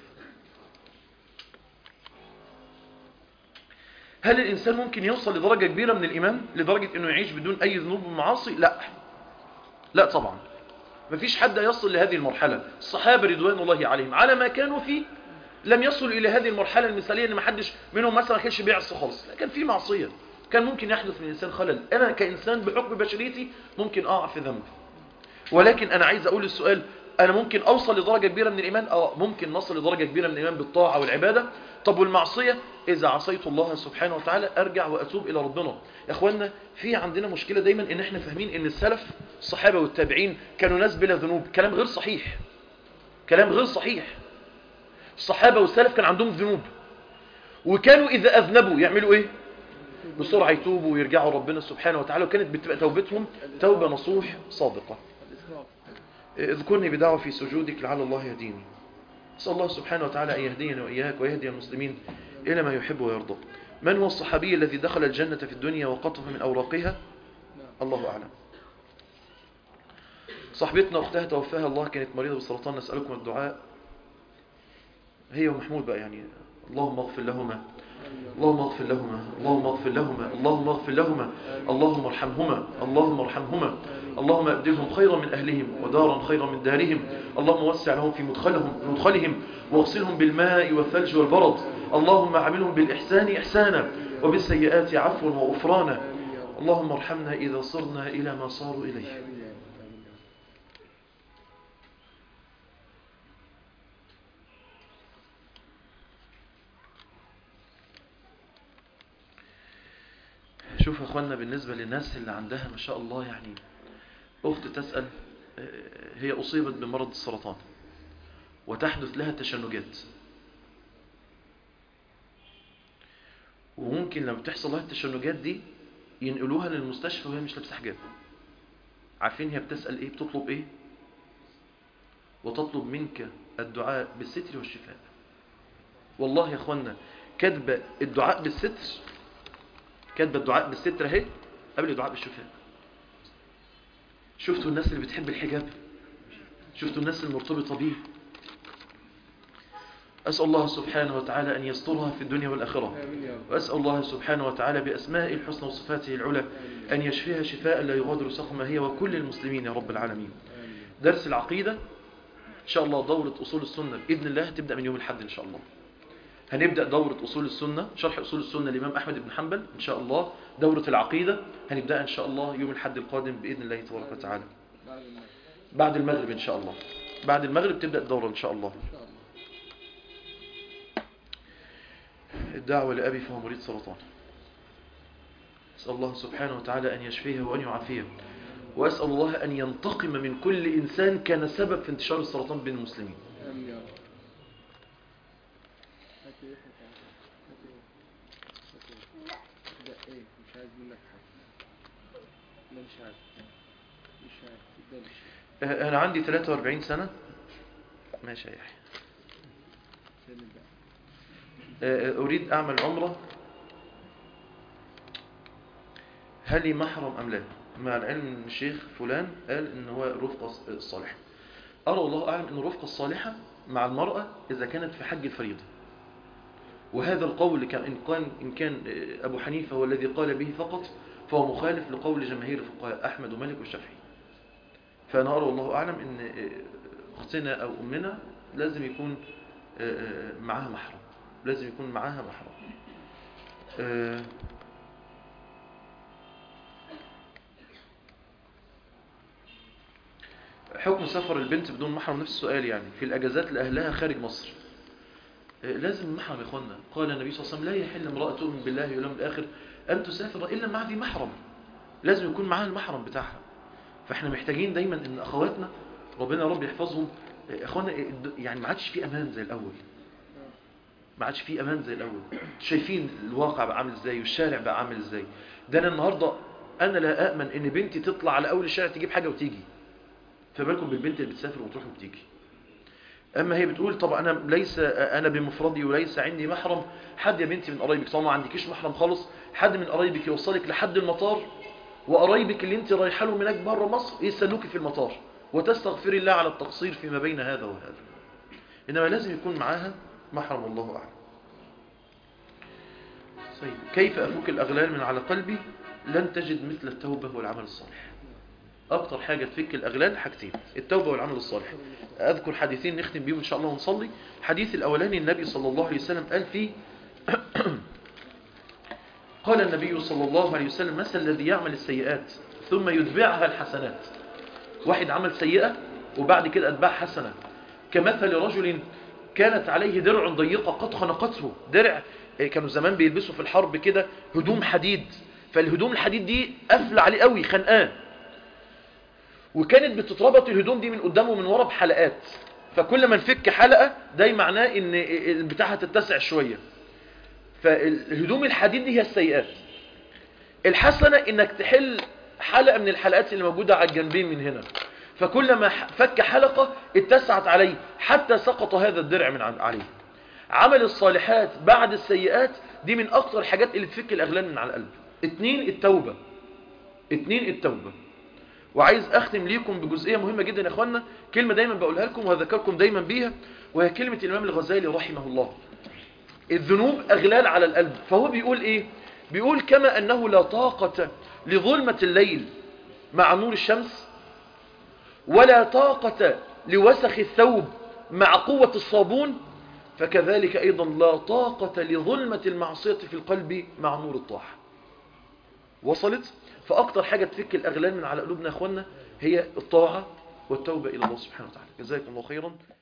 هل الإنسان ممكن يوصل لدرجة كبيرة من الإيمان لدرجة أنه يعيش بدون أي ذنوب ومعاصي؟ لا طبعا، مفيش حد يصل لهذه المرحلة. الصحابة رضوان الله عليهم على ما كانوا فيه لم يصلوا إلى هذه المرحلة المثالية ان ما حدش منهم مثلا ما كانش بيعصي خالص، لا كان في معصية، كان ممكن يحدث من الإنسان خلل. أنا كإنسان بحكم بشريتي ممكن أقع في ذنب، ولكن أنا عايز أقول السؤال، أنا ممكن أوصل لدرجة كبيرة من الإيمان؟ ممكن نصل لدرجة كبيرة من الإيمان بالطاعة والعبادة. طب والمعصية؟ إذا عصيت الله سبحانه وتعالى أرجع وأتوب إلى ربنا. يا أخوانا في عندنا مشكلة دايما إن إحنا فاهمين إن السلف الصحابة والتابعين كانوا ناس بلا ذنوب. كلام غير صحيح، كلام غير صحيح. الصحابة والسلف كان عندهم ذنوب، وكانوا إذا أذنبوا يعملوا إيه؟ بسرعة يتوبوا ويرجعوا ربنا سبحانه وتعالى، وكانت بتبقى توبتهم توبة نصوح صادقة. اذكرني بدعوة في سجودك لعل الله يهديني. أسأل الله سبحانه وتعالى أن يهدينا وإياك ويهدي المسلمين إلى ما يحب ويرضى. من هو الصحابي الذي دخل الجنة في الدنيا وقطف من أوراقها؟ الله أعلم. صاحبتنا أختها توفاها الله، كانت مريضة بالسرطان، نسألكم الدعاء، هي ومحمود بقى يعني. اللهم اغفر لهما، اللهم اغفر لهما، اللهم اغفر لهما، اللهم اغفر لهما، اللهم ارحمهما، اللهم ارحمهما، اللهم ابدلهم خيرا من أهلهم ودارا خيرا من دارهم، اللهم وسع لهم في مدخلهم واغسلهم بالماء والثلج والبرد، اللهم عاملهم بالإحسان إحسانا وبالسيئات عفوا وغفرانا، اللهم ارحمنا إذا صرنا إلى ما صاروا إليه. شوف يا أخوانا، بالنسبة للناس اللي عندها ما شاء الله، يعني أخت تسأل هي أصيبت بمرض السرطان وتحدث لها تشنجات، وممكن لما تحصل لها التشنجات دي ينقلوها للمستشفى وهي مش لابسه حجاب. عارفين هي بتسأل إيه؟ بتطلب إيه؟ وتطلب منك الدعاء بالستر والشفاء. والله يا أخوانا كاتبة الدعاء بالستر، كاتبة الدعاء بالستر اهي قبل الدعاء بالشفاء. شفتوا الناس اللي بتحب الحجاب؟ شفتوا الناس المرتبطة به؟ أسأل الله سبحانه وتعالى أن يسترها في الدنيا والآخرة، وأسأل الله سبحانه وتعالى بأسمائه الحسنى وصفاته العلى أن يشفيها شفاء لا يغادر سقما هي وكل المسلمين يا رب العالمين. درس العقيدة إن شاء الله، دورة أصول السنة بإذن الله هتبدأ من يوم الأحد إن شاء الله. هنبدأ دورة أصول السنة، شرح أصول السنة للإمام أحمد بن حنبل إن شاء الله. دورة العقيدة هنبدأ إن شاء الله يوم الأحد القادم بإذن الله تبارك وتعالى، بعد المغرب إن شاء الله. بعد المغرب تبدأ الدورة إن شاء الله. الدعوة لأبي فهو مريض سرطان، أسأل الله سبحانه وتعالى أن يشفيه وأن يعافيه، وأسأل الله أن ينتقم من كل إنسان كان سبب في انتشار السرطان بين المسلمين. أنا عندي 43 سنة. ماشي يا يحيى. أريد أعمل عمرة، هل لي محرم أم لا؟ مع العلم ان الشيخ فلان قال ان هو الرفقة الصالحة. أرى والله أعلم ان الرفقة الصالحة مع المرأة إذا كانت في حج الفريضة، وهذا القول إن كان أبو حنيفة هو الذي قال به فقط، فهو مخالف لقول جماهير الفقهاء أحمد ومالك والشافعي. فأنا أرى والله أعلم ان أختنا أو أمنا لازم يكون معها محرم، لازم يكون معها محرم. حكم سفر البنت بدون محرم، نفس السؤال يعني، في الأجازات لأهلها خارج مصر. لازم المحرم يا إخوانا. قال النبي صلى الله عليه وسلم: لا يحل امرأة تؤمن بالله واليوم الآخر أن تسافر إلا مع ذي محرم. لازم يكون معها المحرم بتاعها. فإحنا محتاجين دايما إن أخواتنا ربنا رب يحفظهم إخوانا، يعني ما عادش في أمان زي الأول، ما عادش في أمان زي الأول. شايفين الواقع بقى عامل إزاي والشارع بقى عامل إزاي. ده أنا النهاردة أنا لا أأمن إن بنتي تطلع على أول الشارع تجيب حاجة وتيجي، فبالكم بالبنت اللي بتسافر وتروح وبتيجي. اما هي بتقول: طب انا بمفردي وليس عندي محرم. حد يا بنتي من قرايبك، طبعا ما عندكيش محرم خالص، حد من قرايبك يوصلك لحد المطار، وقرايبك اللي انت رايحه لهم هناك بره مصر يستنوكي في المطار، وتستغفري الله على التقصير فيما بين هذا وهذا. انما لازم يكون معاها محرم، والله اعلم. طيب، كيف افك الاغلال من على قلبي؟ لن تجد مثل التوبه والعمل الصالح. اكتر حاجة تفك الاغلال حاجتين: التوبة والعمل الصالح. اذكر حديثين نختم بيهم ان شاء الله ونصلي. الحديث الاولاني النبي صلى الله عليه وسلم قال فيه قال النبي صلى الله عليه وسلم: مثل الذي يعمل السيئات ثم يتبعها الحسنات. واحد عمل سيئة وبعد كده اتباع حسنة، كمثل رجل كانت عليه درع ضيقة قد خنقته. درع كانوا زمان بيلبسوا في الحرب كده هدوم حديد، فالهدوم الحديد دي قفل عليه قوي خنقان، وكانت بتتربط الهدوم دي من قدامه ومن ورا بحلقات، فكل ما نفك حلقة ده معناه ان البتاعة تتسع شوية. فالهدوم الحديد دي هي السيئات. الحسنة انك تحل حلقة من الحلقات اللي موجودة على الجنبين من هنا، فكل ما فك حلقة اتسعت عليه حتى سقط هذا الدرع من عليه. عمل الصالحات بعد السيئات دي من اكتر الحاجات اللي تفك الاغلال من على القلب. 2 التوبة. وعايز اختم ليكم بجزئية مهمة جدا يا اخوانا، كلمة دايما بقولها لكم وهذكركم دايما بيها، وهي كلمة الامام الغزالي رحمه الله: الذنوب اغلال على القلب. فهو بيقول ايه؟ بيقول: كما انه لا طاقة لظلمة الليل مع نور الشمس، ولا طاقة لوسخ الثوب مع قوة الصابون، فكذلك ايضا لا طاقة لظلمة المعصية في القلب مع نور الطاعة. وصلت؟ فأكتر حاجة تفك الأغلال من على قلوبنا يا أخوانا هي الطاعة والتوبة إلى الله سبحانه وتعالى. جزاكم الله خيرا.